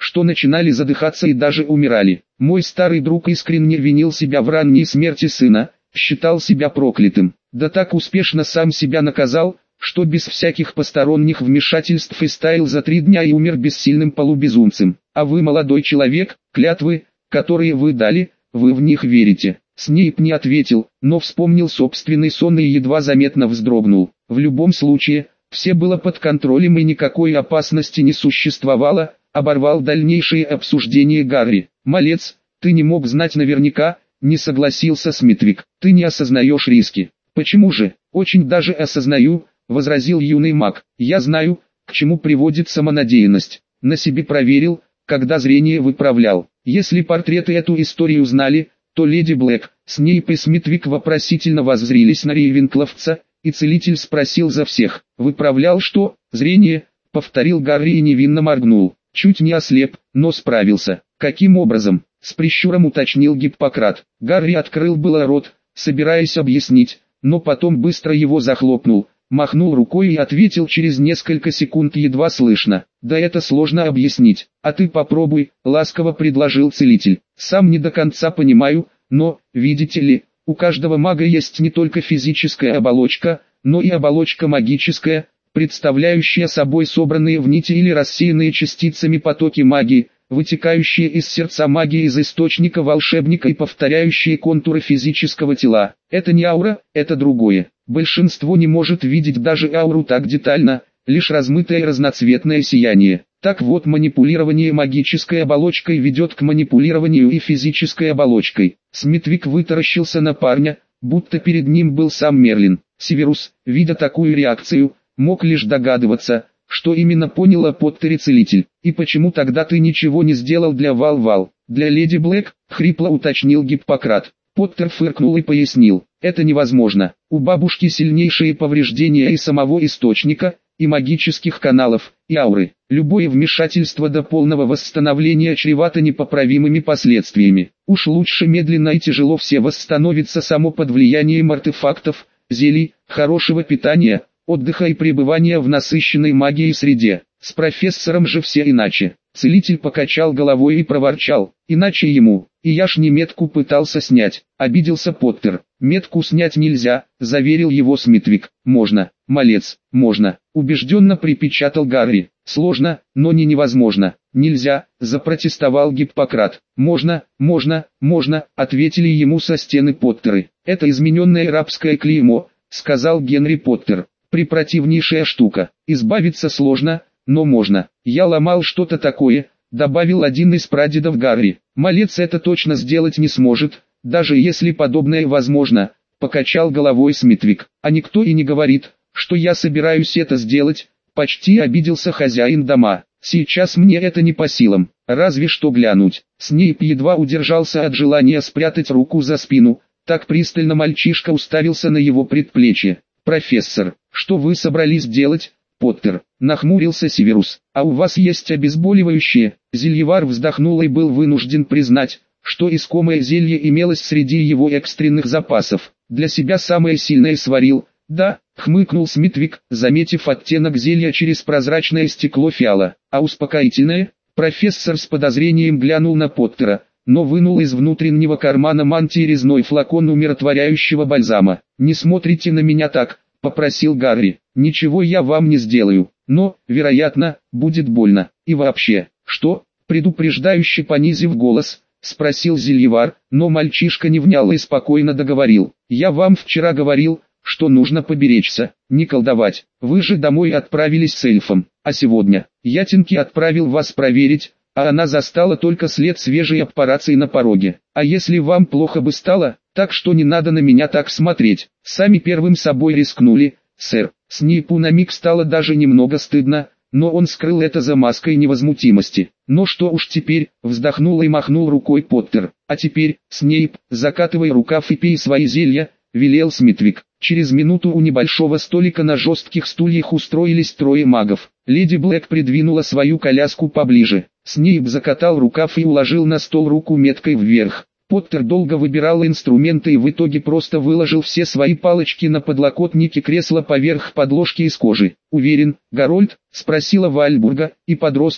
что начинали задыхаться и даже умирали. Мой старый друг искренне винил себя в ранней смерти сына, считал себя проклятым. Да так успешно сам себя наказал, что без всяких посторонних вмешательств истаял за 3 дня и умер бессильным полубезумцем. А вы, молодой человек, клятвы, которые вы дали, вы в них верите? Снейп не ответил, но вспомнил собственный сон и едва заметно вздрогнул. В любом случае, все было под контролем и никакой опасности не существовало, оборвал дальнейшее обсуждение Гарри. «Малец, ты не мог знать наверняка», не согласился Смитвик. «Ты не осознаешь риски». «Почему же? Очень даже осознаю», возразил юный маг. «Я знаю, к чему приводит самонадеянность. На себе проверил, когда зрение выправлял. Если портреты эту историю знали, то леди Блэк, Снейп и Смитвик вопросительно воззрились на Рейвенкловца, и целитель спросил за всех. «Выправлял что?» «Зрение», — повторил Гарри и невинно моргнул. «Чуть не ослеп, но справился». «Каким образом?» — с прищуром уточнил Гиппократ. Гарри открыл было рот, собираясь объяснить, но потом быстро его захлопнул, махнул рукой и ответил через несколько секунд едва слышно. «Да это сложно объяснить, а ты попробуй», — ласково предложил целитель. «Сам не до конца понимаю, но, видите ли, у каждого мага есть не только физическая оболочка, но и оболочка магическая, представляющая собой собранные в нити или рассеянные частицами потоки магии, вытекающие из сердца магии из источника волшебника и повторяющие контуры физического тела. Это не аура, это другое. Большинство не может видеть даже ауру так детально, лишь размытое и разноцветное сияние. Так вот, манипулирование магической оболочкой ведет к манипулированию и физической оболочкой». Смитвик вытаращился на парня, будто перед ним был сам Мерлин. Северус, видя такую реакцию, мог лишь догадываться, что именно понял о Поттере целитель. «И почему тогда ты ничего не сделал для Вал-Вал?» «Для леди Блэк», — хрипло уточнил Гиппократ. Поттер фыркнул и пояснил. «Это невозможно. У бабушки сильнейшие повреждения и самого источника, и магических каналов, и ауры. Любое вмешательство до полного восстановления чревато непоправимыми последствиями. Уж лучше медленно и тяжело все восстановится само под влиянием артефактов, зелий, хорошего питания, отдыха и пребывания в насыщенной магией среде. С профессором же все иначе». Целитель покачал головой и проворчал. «Иначе ему, и я ж не метку пытался снять», — обиделся Поттер. «Метку снять нельзя», — заверил его Смитвик. «Можно, малец, можно», — убежденно припечатал Гарри. «Сложно, но не невозможно». «Нельзя», — запротестовал Гиппократ. «Можно, можно, можно», — ответили ему со стены Поттеры. «Это измененное рабское клеймо», — сказал Генри Поттер. «Препротивнейшая штука. Избавиться сложно, но можно. Я ломал что-то такое», — добавил один из прадедов Гарри. «Малец это точно сделать не сможет, даже если подобное возможно», — покачал головой Смитвик. «А никто и не говорит, что я собираюсь это сделать», — почти обиделся хозяин дома. «Сейчас мне это не по силам, разве что глянуть». Снейп едва удержался от желания спрятать руку за спину, так пристально мальчишка уставился на его предплечье. «Профессор, что вы собрались делать?» «Поттер», — нахмурился Северус. «А у вас есть обезболивающее?» Зельевар вздохнул и был вынужден признать, что искомое зелье имелось среди его экстренных запасов. Для себя самое сильное сварил. «Да», — хмыкнул Смитвик, заметив оттенок зелья через прозрачное стекло фиала. «А успокоительное?» Профессор с подозрением глянул на Поттера, но вынул из внутреннего кармана мантии резной флакон умиротворяющего бальзама. «Не смотрите на меня так», — попросил Гарри. «Ничего я вам не сделаю, но, вероятно, будет больно. И вообще». «Что?» — предупреждающе понизив голос, спросил Зельевар, но мальчишка не внял и спокойно договорил. «Я вам вчера говорил, что нужно поберечься, не колдовать. Вы же домой отправились с эльфом, а сегодня я Тинки отправил вас проверить, а она застала только след свежей аппарации на пороге. А если вам плохо бы стало, так что не надо на меня так смотреть. Сами первым собой рискнули, сэр». Снейпу на миг стало даже немного стыдно, но он скрыл это за маской невозмутимости. «Но что уж теперь», — вздохнул и махнул рукой Поттер. «А теперь, Снейп, закатывай рукав и пей свои зелья», — велел Смитвик. Через минуту у небольшого столика на жестких стульях устроились 3 магов. Леди Блэк придвинула свою коляску поближе. Снейп закатал рукав и уложил на стол руку меткой вверх. Поттер долго выбирал инструменты и в итоге просто выложил все свои палочки на подлокотники кресла поверх подложки из кожи. «Уверен, Гарольд?» — спросила Вальбурга, и подросток,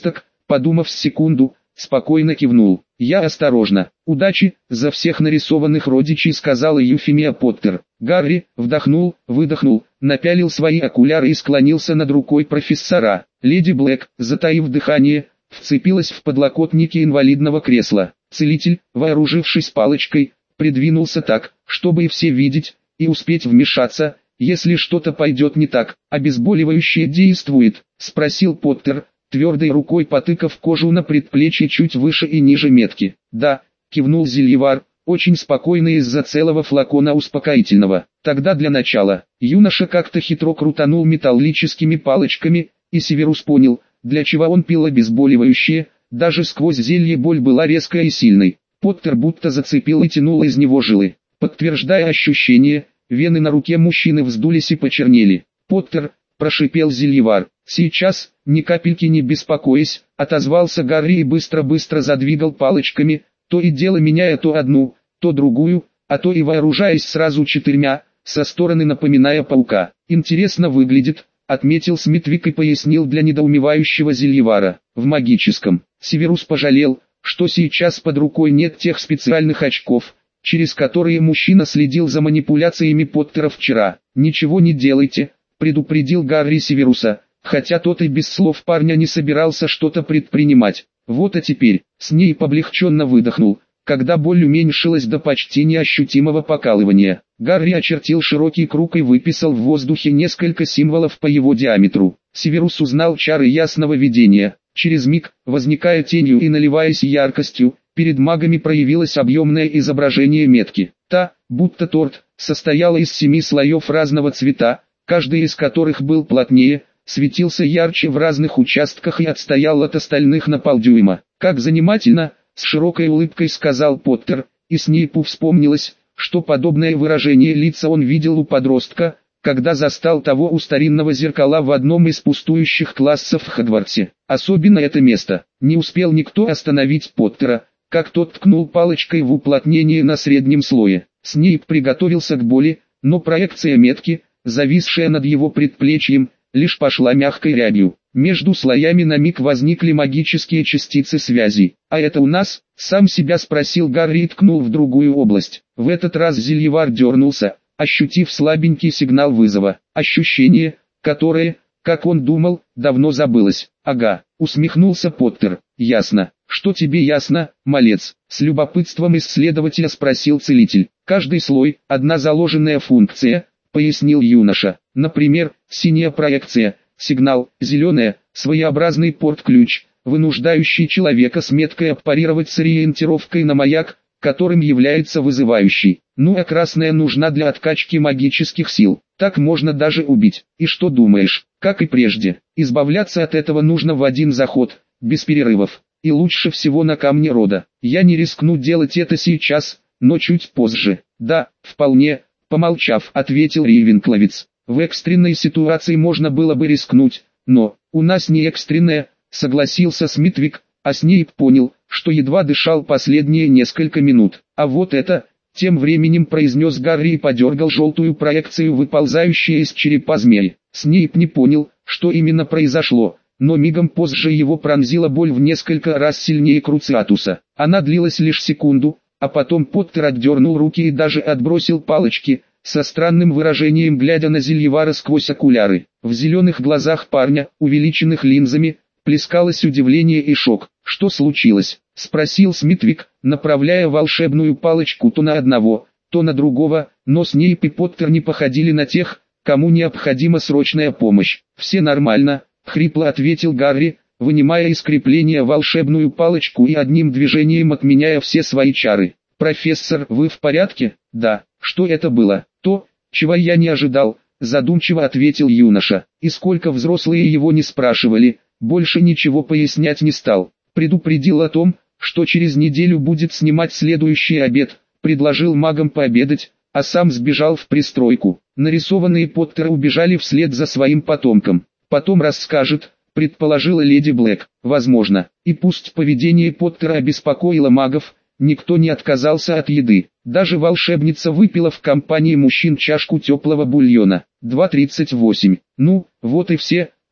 подумав секунду, спокойно кивнул. «Я осторожно. Удачи, за всех нарисованных родичей», сказала Юфемия Поттер. Гарри вдохнул, выдохнул, напялил свои окуляры и склонился над рукой профессора. Леди Блэк, затаив дыхание, вцепилась в подлокотники инвалидного кресла. Целитель, вооружившись палочкой, придвинулся так, чтобы и все видеть, и успеть вмешаться, если что-то пойдет не так. «Обезболивающее действует?» — спросил Поттер, твердой рукой потыкав кожу на предплечье чуть выше и ниже метки. «Да», — кивнул Зельевар, очень спокойно из-за целого флакона успокоительного. Тогда для начала. Юноша как-то хитро крутанул металлическими палочками, и Северус понял, для чего он пил обезболивающее. Даже сквозь зелье боль была резкой и сильной. Поттер будто зацепил и тянул из него жилы. Подтверждая ощущение, вены на руке мужчины вздулись и почернели. «Поттер», — прошипел Зельевар. «Сейчас, ни капельки не беспокоясь», — отозвался Гарри и быстро-быстро задвигал палочками, то и дело меняя то одну, то другую, а то и вооружаясь сразу 4, со стороны напоминая паука. «Интересно выглядит», — отметил Смитвик и пояснил для недоумевающего Зельевара. «В магическом». Северус пожалел, что сейчас под рукой нет тех специальных очков, через которые мужчина следил за манипуляциями Поттера вчера. «Ничего не делайте», — предупредил Гарри Северуса, хотя тот и без слов парня не собирался что-то предпринимать. Вот, а теперь, Снейп облегченно выдохнул, когда боль уменьшилась до почти неощутимого покалывания. Гарри очертил широкий круг и выписал в воздухе несколько символов по его диаметру. Северус узнал чары ясного видения. Через миг, возникая тенью и наливаясь яркостью, перед магами проявилось объемное изображение метки. Та, будто торт, состояла из 7 слоев разного цвета, каждый из которых был плотнее, светился ярче в разных участках и отстоял от остальных на полдюйма. «Как занимательно!» — с широкой улыбкой сказал Поттер, и Снейпу вспомнилось, что подобное выражение лица он видел у подростка, когда застал того у старинного зеркала в одном из пустующих классов в Хогвартсе. Особенно это место. Не успел никто остановить Поттера, как тот ткнул палочкой в уплотнение на среднем слое. Снейп приготовился к боли, но проекция метки, зависшая над его предплечьем, лишь пошла мягкой рябью. Между слоями на миг возникли магические частицы связи. «А это у нас?» — сам себя спросил Гарри и ткнул в другую область. В этот раз Зельевар дернулся, ощутив слабенький сигнал вызова. Ощущение, которое, как он думал, давно забылось. «Ага», — усмехнулся Поттер. «Ясно». «Что тебе ясно, малец?» — с любопытством исследователя спросил целитель. «Каждый слой — одна заложенная функция», — пояснил юноша. «Например, синяя проекция, сигнал, зеленая, своеобразный порт-ключ, вынуждающий человека с меткой аппарировать с ориентировкой на маяк, которым является вызывающий. Ну а красная нужна для откачки магических сил. Так можно даже убить. И что думаешь? Как и прежде, избавляться от этого нужно в один заход, без перерывов. И лучше всего на камне рода. Я не рискну делать это сейчас, но чуть позже». «Да, вполне», — помолчав, ответил Рейвенкловец. «В экстренной ситуации можно было бы рискнуть, но у нас не экстренная», — согласился Смитвик, а Снейп понял, что едва дышал последние несколько минут. «А вот это», — тем временем произнес Гарри и подергал желтую проекцию, выползающую из черепа змеи. Снейп не понял, что именно произошло, но мигом позже его пронзила боль в несколько раз сильнее Круциатуса. Она длилась лишь секунду, а потом Поттер отдернул руки и даже отбросил палочки, со странным выражением глядя на Зельевара сквозь окуляры. В зеленых глазах парня, увеличенных линзами, плескалось удивление и шок. «Что случилось?» — спросил Смитвик, направляя волшебную палочку то на одного, то на другого, но Снейп и Поттер не походили на тех, кому необходима срочная помощь. «Все нормально», — хрипло ответил Гарри, вынимая из крепления волшебную палочку и одним движением отменяя все свои чары. «Профессор, вы в порядке?» «Да». «Что это было?» «То, чего я не ожидал», — задумчиво ответил юноша. И сколько взрослые его не спрашивали, больше ничего пояснять не стал. Предупредил о том, что через неделю будет снимать следующий обед, предложил магам пообедать, а сам сбежал в пристройку. Нарисованные Поттера убежали вслед за своим потомком. «Потом расскажет», — предположила леди Блэк. «Возможно». И пусть поведение Поттера обеспокоило магов, никто не отказался от еды. Даже волшебница выпила в компании мужчин чашку теплого бульона. 2:38. «Ну, вот и все»,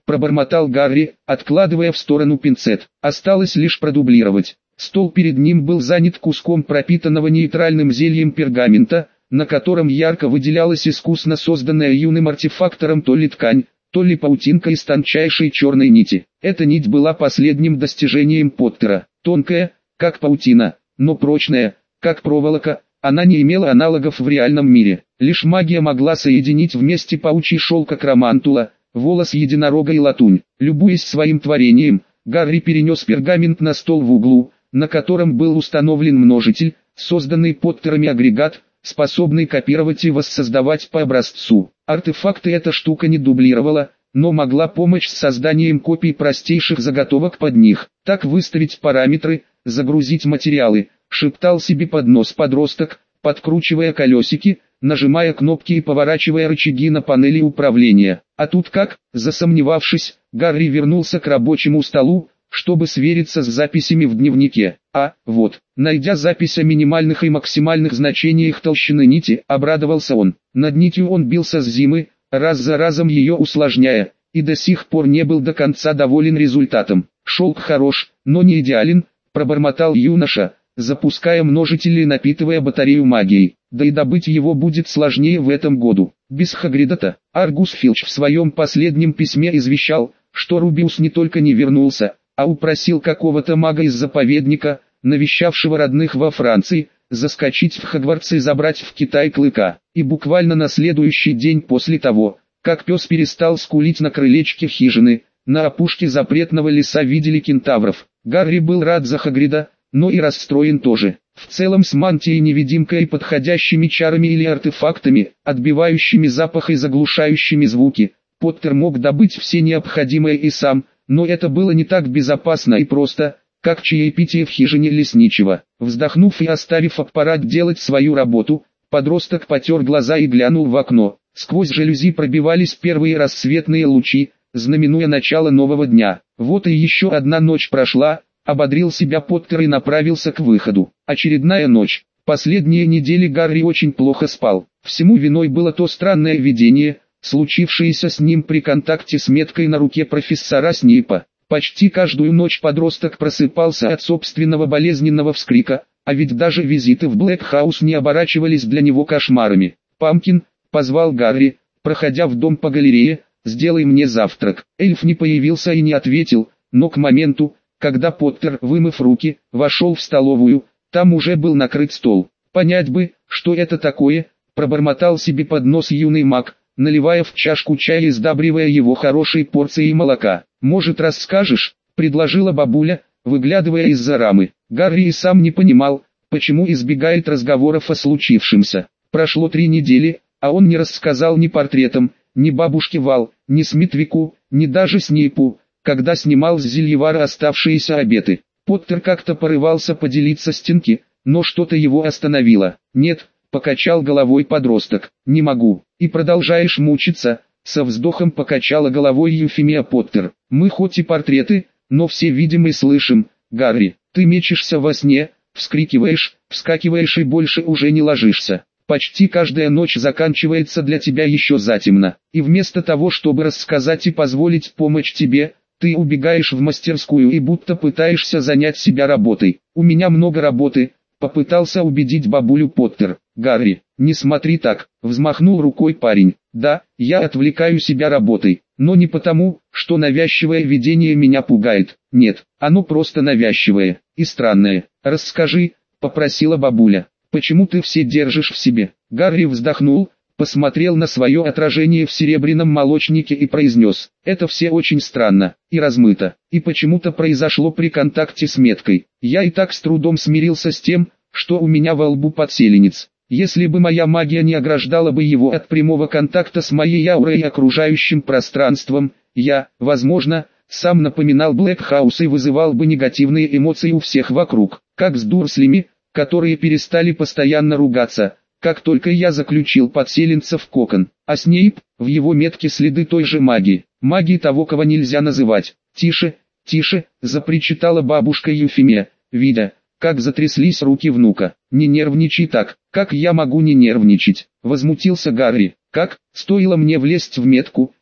пробормотал Гарри, откладывая в сторону пинцет. Осталось лишь продублировать. Стол перед ним был занят куском пропитанного нейтральным зельем пергамента, на котором ярко выделялась искусно созданная юным артефактором то ли ткань, то ли паутинка из тончайшей черной нити. Эта нить была последним достижением Поттера. Тонкая, как паутина, но прочная, как проволока, она не имела аналогов в реальном мире. Лишь магия могла соединить вместе паучий шелк акромантула, волос единорога и латунь. Любуясь своим творением, Гарри перенес пергамент на стол в углу, на котором был установлен множитель, созданный Поттерами агрегат, способный копировать и воссоздавать по образцу. Артефакты эта штука не дублировала, но могла помочь с созданием копий простейших заготовок под них. Так выставить параметры, загрузить материалы, шептал себе под нос подросток, подкручивая колесики, нажимая кнопки и поворачивая рычаги на панели управления. А тут как, засомневавшись, Гарри вернулся к рабочему столу, чтобы свериться с записями в дневнике. Вот, найдя запись о минимальных и максимальных значениях толщины нити, обрадовался он. Над нитью он бился с зимы, раз за разом ее усложняя, и до сих пор не был до конца доволен результатом. «Шелк хорош, но не идеален», — пробормотал юноша, запуская множитель и напитывая батарею магией. Да и добыть его будет сложнее в этом году. Без Хагрида-то. Аргус Филч в своем последнем письме извещал, что Рубиус не только не вернулся, а упросил какого-то мага из заповедника, навещавшего родных во Франции, заскочить в Хогвартс и забрать в Китай Клыка. И буквально на следующий день после того, как пес перестал скулить на крылечке хижины, на опушке запретного леса видели кентавров. Гарри был рад за Хагрида, но и расстроен тоже. В целом с мантией-невидимкой и подходящими чарами или артефактами, отбивающими запах и заглушающими звуки, Поттер мог добыть все необходимое и сам, но это было не так безопасно и просто, как чаепитие в хижине лесничего. Вздохнув и оставив аппарат делать свою работу, подросток потер глаза и глянул в окно. Сквозь жалюзи пробивались первые рассветные лучи, знаменуя начало нового дня. Вот и еще одна ночь прошла, ободрил себя Поттер и направился к выходу. Очередная ночь. Последние недели Гарри очень плохо спал. Всему виной было то странное видение, случившееся с ним при контакте с меткой на руке профессора Снейпа. Почти каждую ночь подросток просыпался от собственного болезненного вскрика, а ведь даже визиты в Блэкхаус не оборачивались для него кошмарами. «Памкин», — позвал Гарри, проходя в дом по галерее, — «сделай мне завтрак». Эльф не появился и не ответил, но к моменту, когда Поттер, вымыв руки, вошел в столовую, там уже был накрыт стол. «Понять бы, что это такое», — пробормотал себе под нос юный маг, наливая в чашку чая и сдабривая его хорошей порцией молока. «Может, расскажешь?» — предложила бабуля, выглядывая из-за рамы. Гарри и сам не понимал, почему избегает разговоров о случившемся. Прошло 3 недели, а он не рассказал ни портретам, ни бабушке Вал, ни Смитвику, ни даже Снейпу, когда снимал с Зельевара оставшиеся обеты. Поттер как-то порывался поделиться стенки, но что-то его остановило. «Нет», — покачал головой подросток, — «не могу». «И продолжаешь мучиться», — со вздохом покачала головой Юфимия Поттер. «Мы хоть и портреты, но все видим и слышим. Гарри, ты мечешься во сне, вскрикиваешь, вскакиваешь и больше уже не ложишься. Почти каждая ночь заканчивается для тебя еще затемно. И вместо того, чтобы рассказать и позволить помочь тебе, ты убегаешь в мастерскую и будто пытаешься занять себя работой. У меня много работы», — попытался убедить бабулю Поттер. «Гарри, не смотри так», — взмахнул рукой парень. «Да, я отвлекаю себя работой, но не потому, что навязчивое видение меня пугает. Нет, оно просто навязчивое и странное. Расскажи», — попросила бабуля. «Почему ты все держишь в себе?» Гарри вздохнул, посмотрел на свое отражение в серебряном молочнике и произнес: «Это все очень странно и размыто, и почему-то произошло при контакте с меткой. Я и так с трудом смирился с тем, что у меня во лбу подселенец. Если бы моя магия не ограждала бы его от прямого контакта с моей аурой и окружающим пространством, я, возможно, сам напоминал Блэкхаус и вызывал бы негативные эмоции у всех вокруг, как с Дурслями, которые перестали постоянно ругаться, как только я заключил подселенца в кокон. А Снейп, в его метке следы той же магии, магии того, кого нельзя называть». «Тише, тише», — запричитала бабушка Юфимия, видя, как затряслись руки внука. «Не нервничай так». «Как я могу не нервничать?» — возмутился Гарри. «Как, стоило мне влезть в метку,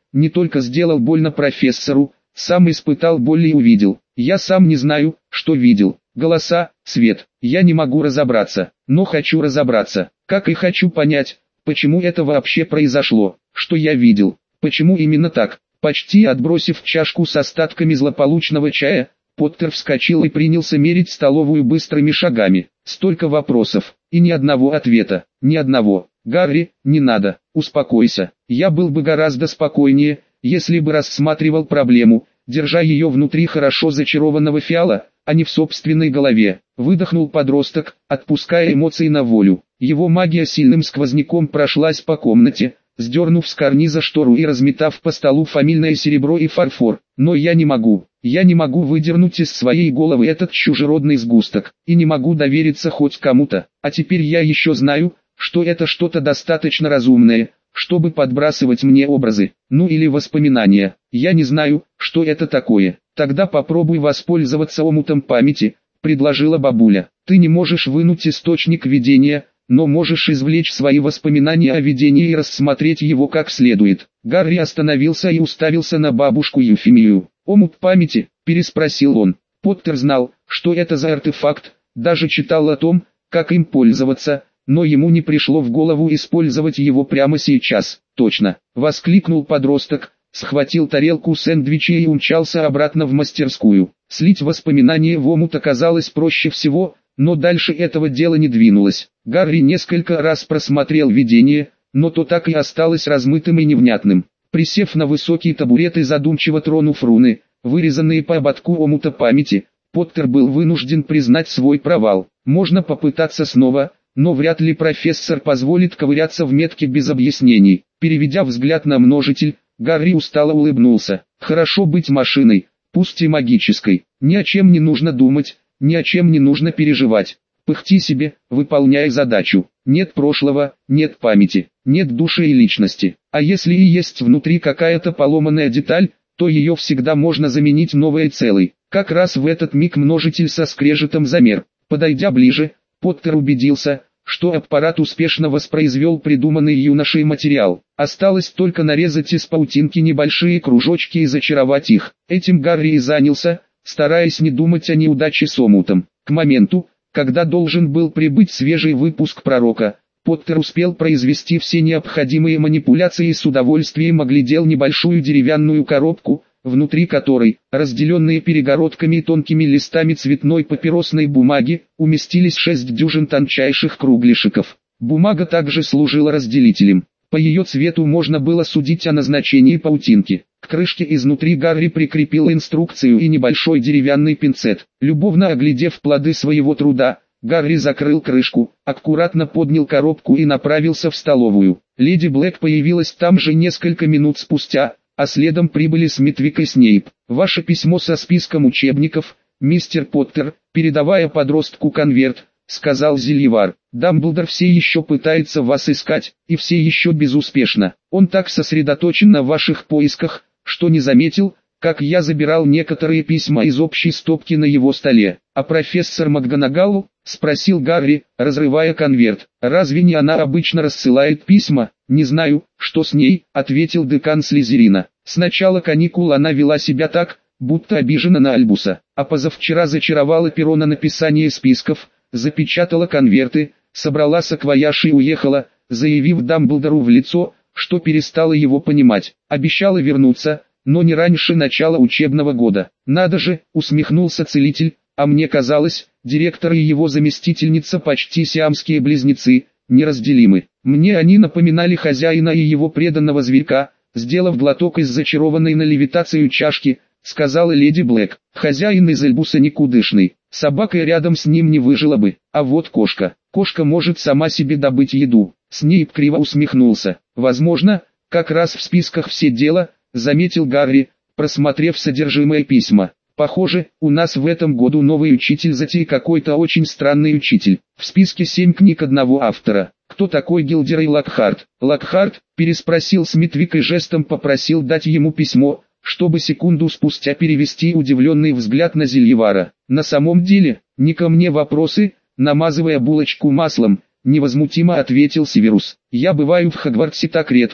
не только сделал больно профессору, сам испытал боль и увидел. Я сам не знаю, что видел. Голоса, свет. Я не могу разобраться, но хочу разобраться. Как и хочу понять, почему это вообще произошло, что я видел, почему именно так. Почти отбросив чашку с остатками злополучного чая, Поттер вскочил и принялся мерить столовую быстрыми шагами. Столько вопросов, и ни одного ответа, ни одного. «Гарри, не надо, успокойся. Я был бы гораздо спокойнее, если бы рассматривал проблему, держа ее внутри хорошо зачарованного фиала, а не в собственной голове», — выдохнул подросток, отпуская эмоции на волю. Его магия сильным сквозняком прошлась по комнате, сдернув с карниза штору и разметав по столу фамильное серебро и фарфор. «Но я не могу выдернуть из своей головы этот чужеродный сгусток, и не могу довериться хоть кому-то, а теперь я еще знаю, что это что-то достаточно разумное, чтобы подбрасывать мне образы, ну или воспоминания. Я не знаю, что это такое. Тогда попробуй воспользоваться омутом памяти», — предложила бабуля. «Ты не можешь вынуть источник видения, но можешь извлечь свои воспоминания о видении и рассмотреть его как следует». Гарри остановился и уставился на бабушку Евфимию. «Омут памяти?» — переспросил он. Поттер знал, что это за артефакт, даже читал о том, как им пользоваться, но ему не пришло в голову использовать его прямо сейчас. «Точно!» — воскликнул подросток, схватил тарелку сэндвичей и умчался обратно в мастерскую. Слить воспоминания в омут оказалось проще всего, но дальше этого дела не двинулось. Гарри несколько раз просмотрел видение, но то так и осталось размытым и невнятным. Присев на высокий табурет и задумчиво тронув руны, вырезанные по ободку омута памяти, Поттер был вынужден признать свой провал. Можно попытаться снова, но вряд ли профессор позволит ковыряться в метке без объяснений. Переведя взгляд на множитель, Гарри устало улыбнулся. Хорошо быть машиной, пусть и магической. Ни о чем не нужно думать, ни о чем не нужно переживать. Пыхти себе, выполняя задачу. Нет прошлого, нет памяти, нет души и личности. А если и есть внутри какая-то поломанная деталь, то ее всегда можно заменить новой целой. Как раз в этот миг множитель со скрежетом замер. Подойдя ближе, Поттер убедился, что аппарат успешно воспроизвел придуманный юношей материал. Осталось только нарезать из паутинки небольшие кружочки и зачаровать их. Этим Гарри и занялся, стараясь не думать о неудаче с омутом. К моменту, когда должен был прибыть свежий выпуск «Пророка», Поттер успел произвести все необходимые манипуляции и с удовольствием оглядел небольшую деревянную коробку, внутри которой, разделенные перегородками и тонкими листами цветной папиросной бумаги, уместились 6 дюжин тончайших кругляшиков. Бумага также служила разделителем. По ее цвету можно было судить о назначении паутинки. К крышке изнутри Гарри прикрепил инструкцию и небольшой деревянный пинцет. Любовно оглядев плоды своего труда, Гарри закрыл крышку, аккуратно поднял коробку и направился в столовую. Леди Блэк появилась там же несколько минут спустя, а следом прибыли Смитвик и Снейп. «Ваше письмо со списком учебников, мистер Поттер», передавая подростку конверт, сказал Зельевар. «Дамблдор все еще пытается вас искать, и все еще безуспешно. Он так сосредоточен на ваших поисках, что не заметил, как я забирал некоторые письма из общей стопки на его столе». «А профессор МакГонагал?» — спросил Гарри, разрывая конверт. «Разве не она обычно рассылает письма?» «Не знаю, что с ней», — ответил декан Слизерина. «С начала каникул она вела себя так, будто обижена на Альбуса, а позавчера зачаровала перо на написание списков, запечатала конверты, собрала саквояж и уехала, заявив Дамблдору в лицо, что перестала его понимать. Обещала вернуться, но не раньше начала учебного года». «Надо же», — усмехнулся целитель, «а мне казалось, директор и его заместительница почти сиамские близнецы, неразделимы. Мне они напоминали хозяина и его преданного зверька», сделав глоток из зачарованной на левитацию чашки, сказала леди Блэк. «Хозяин из Эльбуса никудышный, собака рядом с ним не выжила бы, а вот кошка. Кошка может сама себе добыть еду». Снейп криво усмехнулся. «Возможно, как раз в списках все дело», заметил Гарри, просмотрев содержимое письма. «Похоже, у нас в этом году новый учитель затей, какой-то очень странный учитель. В списке 7 книг одного автора. Кто такой Гилдерей Локхарт?» «Локхарт?» – переспросил Смитвик и жестом попросил дать ему письмо, чтобы секунду спустя перевести удивленный взгляд на Зельевара. «На самом деле, не ко мне вопросы», – намазывая булочку маслом, невозмутимо ответил Северус. «Я бываю в Хогвартсе так редко,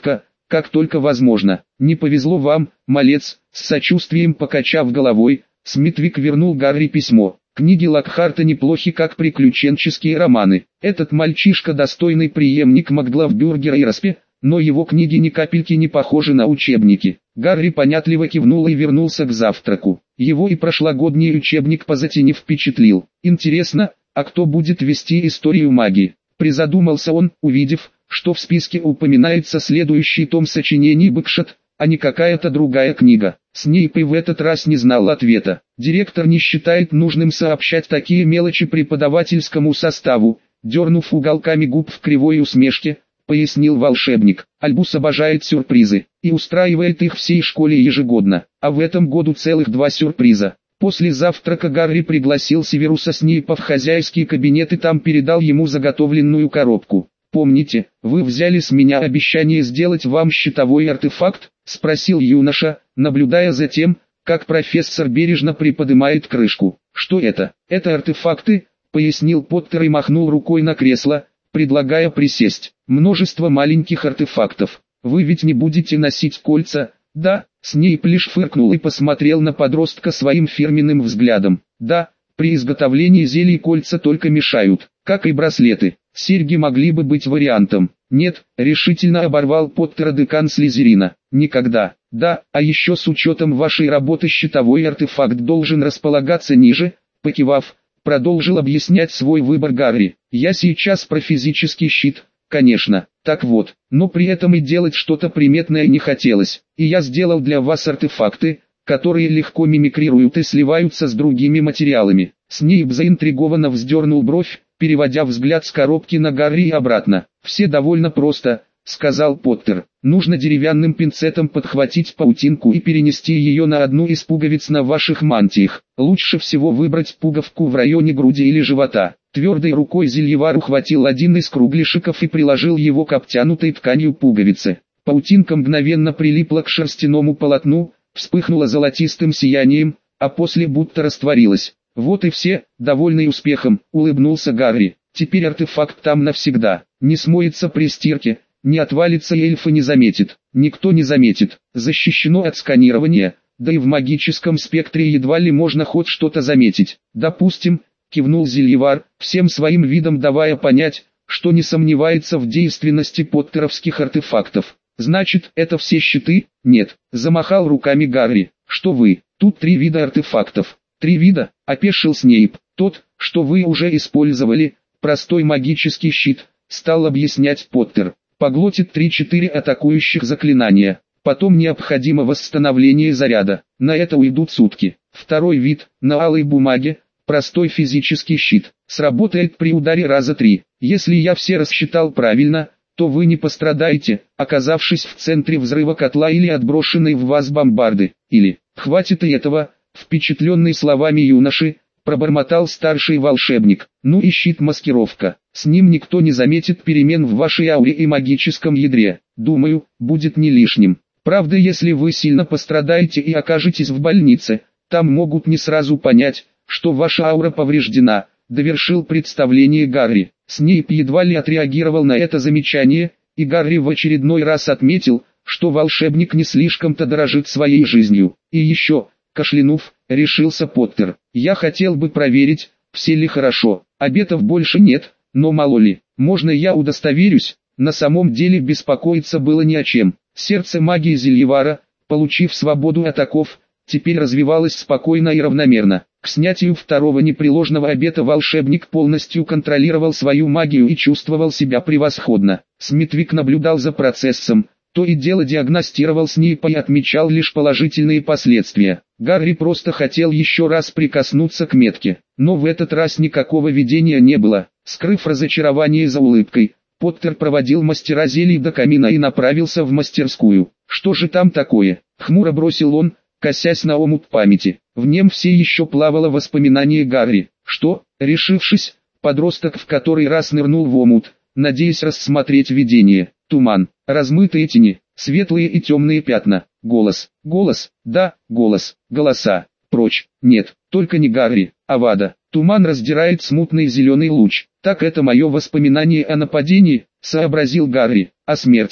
как только возможно. Не повезло вам, малец, с сочувствием покачав головой, Смитвик вернул Гарри письмо. Книги Локхарта неплохи как приключенческие романы. Этот мальчишка достойный преемник Макглавбюргера и Распе, но его книги ни капельки не похожи на учебники. Гарри понятливо кивнул и вернулся к завтраку. Его и прошлогодний учебник по затени впечатлил. Интересно, а кто будет вести историю магии? Призадумался он, увидев, что в списке упоминается следующий том сочинений Бэкшот, а не какая-то другая книга. Снейп и в этот раз не знал ответа. Директор не считает нужным сообщать такие мелочи преподавательскому составу, дернув уголками губ в кривой усмешке, пояснил волшебник. Альбус обожает сюрпризы и устраивает их всей школе ежегодно, а в этом году целых 2 сюрприза. После завтрака Гарри пригласил Северуса Снейпа в хозяйский кабинет и там передал ему заготовленную коробку. «Помните, вы взяли с меня обещание сделать вам щитовой артефакт?» — спросил юноша, наблюдая за тем, как профессор бережно приподнимает крышку. «Что это?» «Это артефакты», — пояснил Поттер и махнул рукой на кресло, предлагая присесть. «Множество маленьких артефактов. Вы ведь не будете носить кольца, да?» Снейп лишь фыркнул и посмотрел на подростка своим фирменным взглядом. «Да, при изготовлении зелий кольца только мешают, как и браслеты. Серьги могли бы быть вариантом». «Нет», — решительно оборвал Поттера декан Слизерина. «Никогда. Да, а еще с учетом вашей работы щитовой артефакт должен располагаться ниже», — покивав, продолжил объяснять свой выбор Гарри. «Я сейчас про физический щит, конечно. Так вот, но при этом и делать что-то приметное не хотелось. И я сделал для вас артефакты, которые легко мимикрируют и сливаются с другими материалами». Снейп заинтригованно вздернул бровь, переводя взгляд с коробки на Гарри и обратно. «Все довольно просто», — сказал Поттер. «Нужно деревянным пинцетом подхватить паутинку и перенести ее на одну из пуговиц на ваших мантиях. Лучше всего выбрать пуговку в районе груди или живота». Твердой рукой Зельевар ухватил один из кругляшиков и приложил его к обтянутой тканью пуговицы. Паутинка мгновенно прилипла к шерстяному полотну, вспыхнула золотистым сиянием, а после будто растворилась. «Вот и все», — довольный успехом, улыбнулся Гарри. «Теперь артефакт там навсегда, не смоется при стирке, не отвалится и эльфа не заметит, никто не заметит, защищено от сканирования, да и в магическом спектре едва ли можно хоть что-то заметить». «Допустим», — кивнул Зельевар, всем своим видом давая понять, что не сомневается в действенности поттеровских артефактов. «Значит, это все щиты?» «Нет», — замахал руками Гарри. «Что вы, тут 3 вида артефактов». «3 вида?» — опешил Снейп. «Тот, что вы уже использовали, простой магический щит», — стал объяснять Поттер. «Поглотит 3-4 атакующих заклинания. Потом необходимо восстановление заряда. На это уйдут сутки. Второй вид, на алой бумаге, простой физический щит. Сработает при ударе раза 3. Если я все рассчитал правильно, то вы не пострадаете, оказавшись в центре взрыва котла или отброшенной в вас бомбарды. Или, хватит и этого», — впечатленный словами юноши, пробормотал старший волшебник. «Ну и щит-маскировка. С ним никто не заметит перемен в вашей ауре и магическом ядре. Думаю, будет не лишним. Правда, если вы сильно пострадаете и окажетесь в больнице, там могут не сразу понять, что ваша аура повреждена», — довершил представление Гарри. Снейп едва ли отреагировал на это замечание, и Гарри в очередной раз отметил, что волшебник не слишком-то дорожит своей жизнью. «И еще», — кашлянув, решился Поттер, «я хотел бы проверить, все ли хорошо. Обетов больше нет, но мало ли, можно я удостоверюсь?» На самом деле беспокоиться было не о чем. Сердце магии Зельевара, получив свободу от оков, теперь развивалось спокойно и равномерно. К снятию второго непреложного обета волшебник полностью контролировал свою магию и чувствовал себя превосходно. Смитвик наблюдал за процессом, то и дело диагностировал Снейпа и отмечал лишь положительные последствия. Гарри просто хотел еще раз прикоснуться к метке, но в этот раз никакого видения не было. Скрыв разочарование за улыбкой, Поттер проводил мастера зелий до камина и направился в мастерскую. «Что же там такое?» — хмуро бросил он, косясь на омут памяти. В нем все еще плавало воспоминание Гарри. «Что?» — решившись, подросток в который раз нырнул в омут, надеясь рассмотреть видение. Туман, размытые тени, светлые и темные пятна. Голос, да, голос, голоса. Прочь, нет, только не Гарри, Авада. Туман раздирает смутный зеленый луч. «Так это мое воспоминание о нападении», — сообразил Гарри. «О смерти», —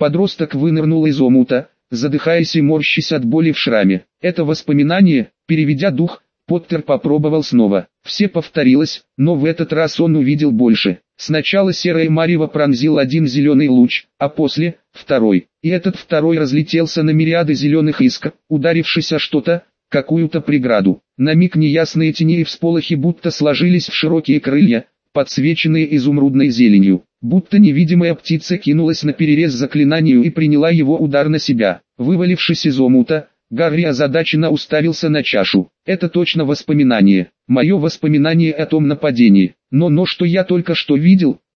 Подросток вынырнул из омута, задыхаясь и морщась от боли в шраме. Это воспоминание, переведя дух, Поттер попробовал снова. Все повторилось, но в этот раз он увидел больше. Сначала серое марево пронзил один зеленый луч, а после – второй. И этот второй разлетелся на мириады зеленых искр, ударившись о что-то, какую-то преграду. На миг неясные тени и всполохи будто сложились в широкие крылья, подсвеченные изумрудной зеленью. Будто невидимая птица кинулась на перерез заклинанию и приняла его удар на себя. Вывалившись из омута, Гарри озадаченно уставился на чашу. Это точно воспоминание. Мое воспоминание о том нападении. Но что я только что видел,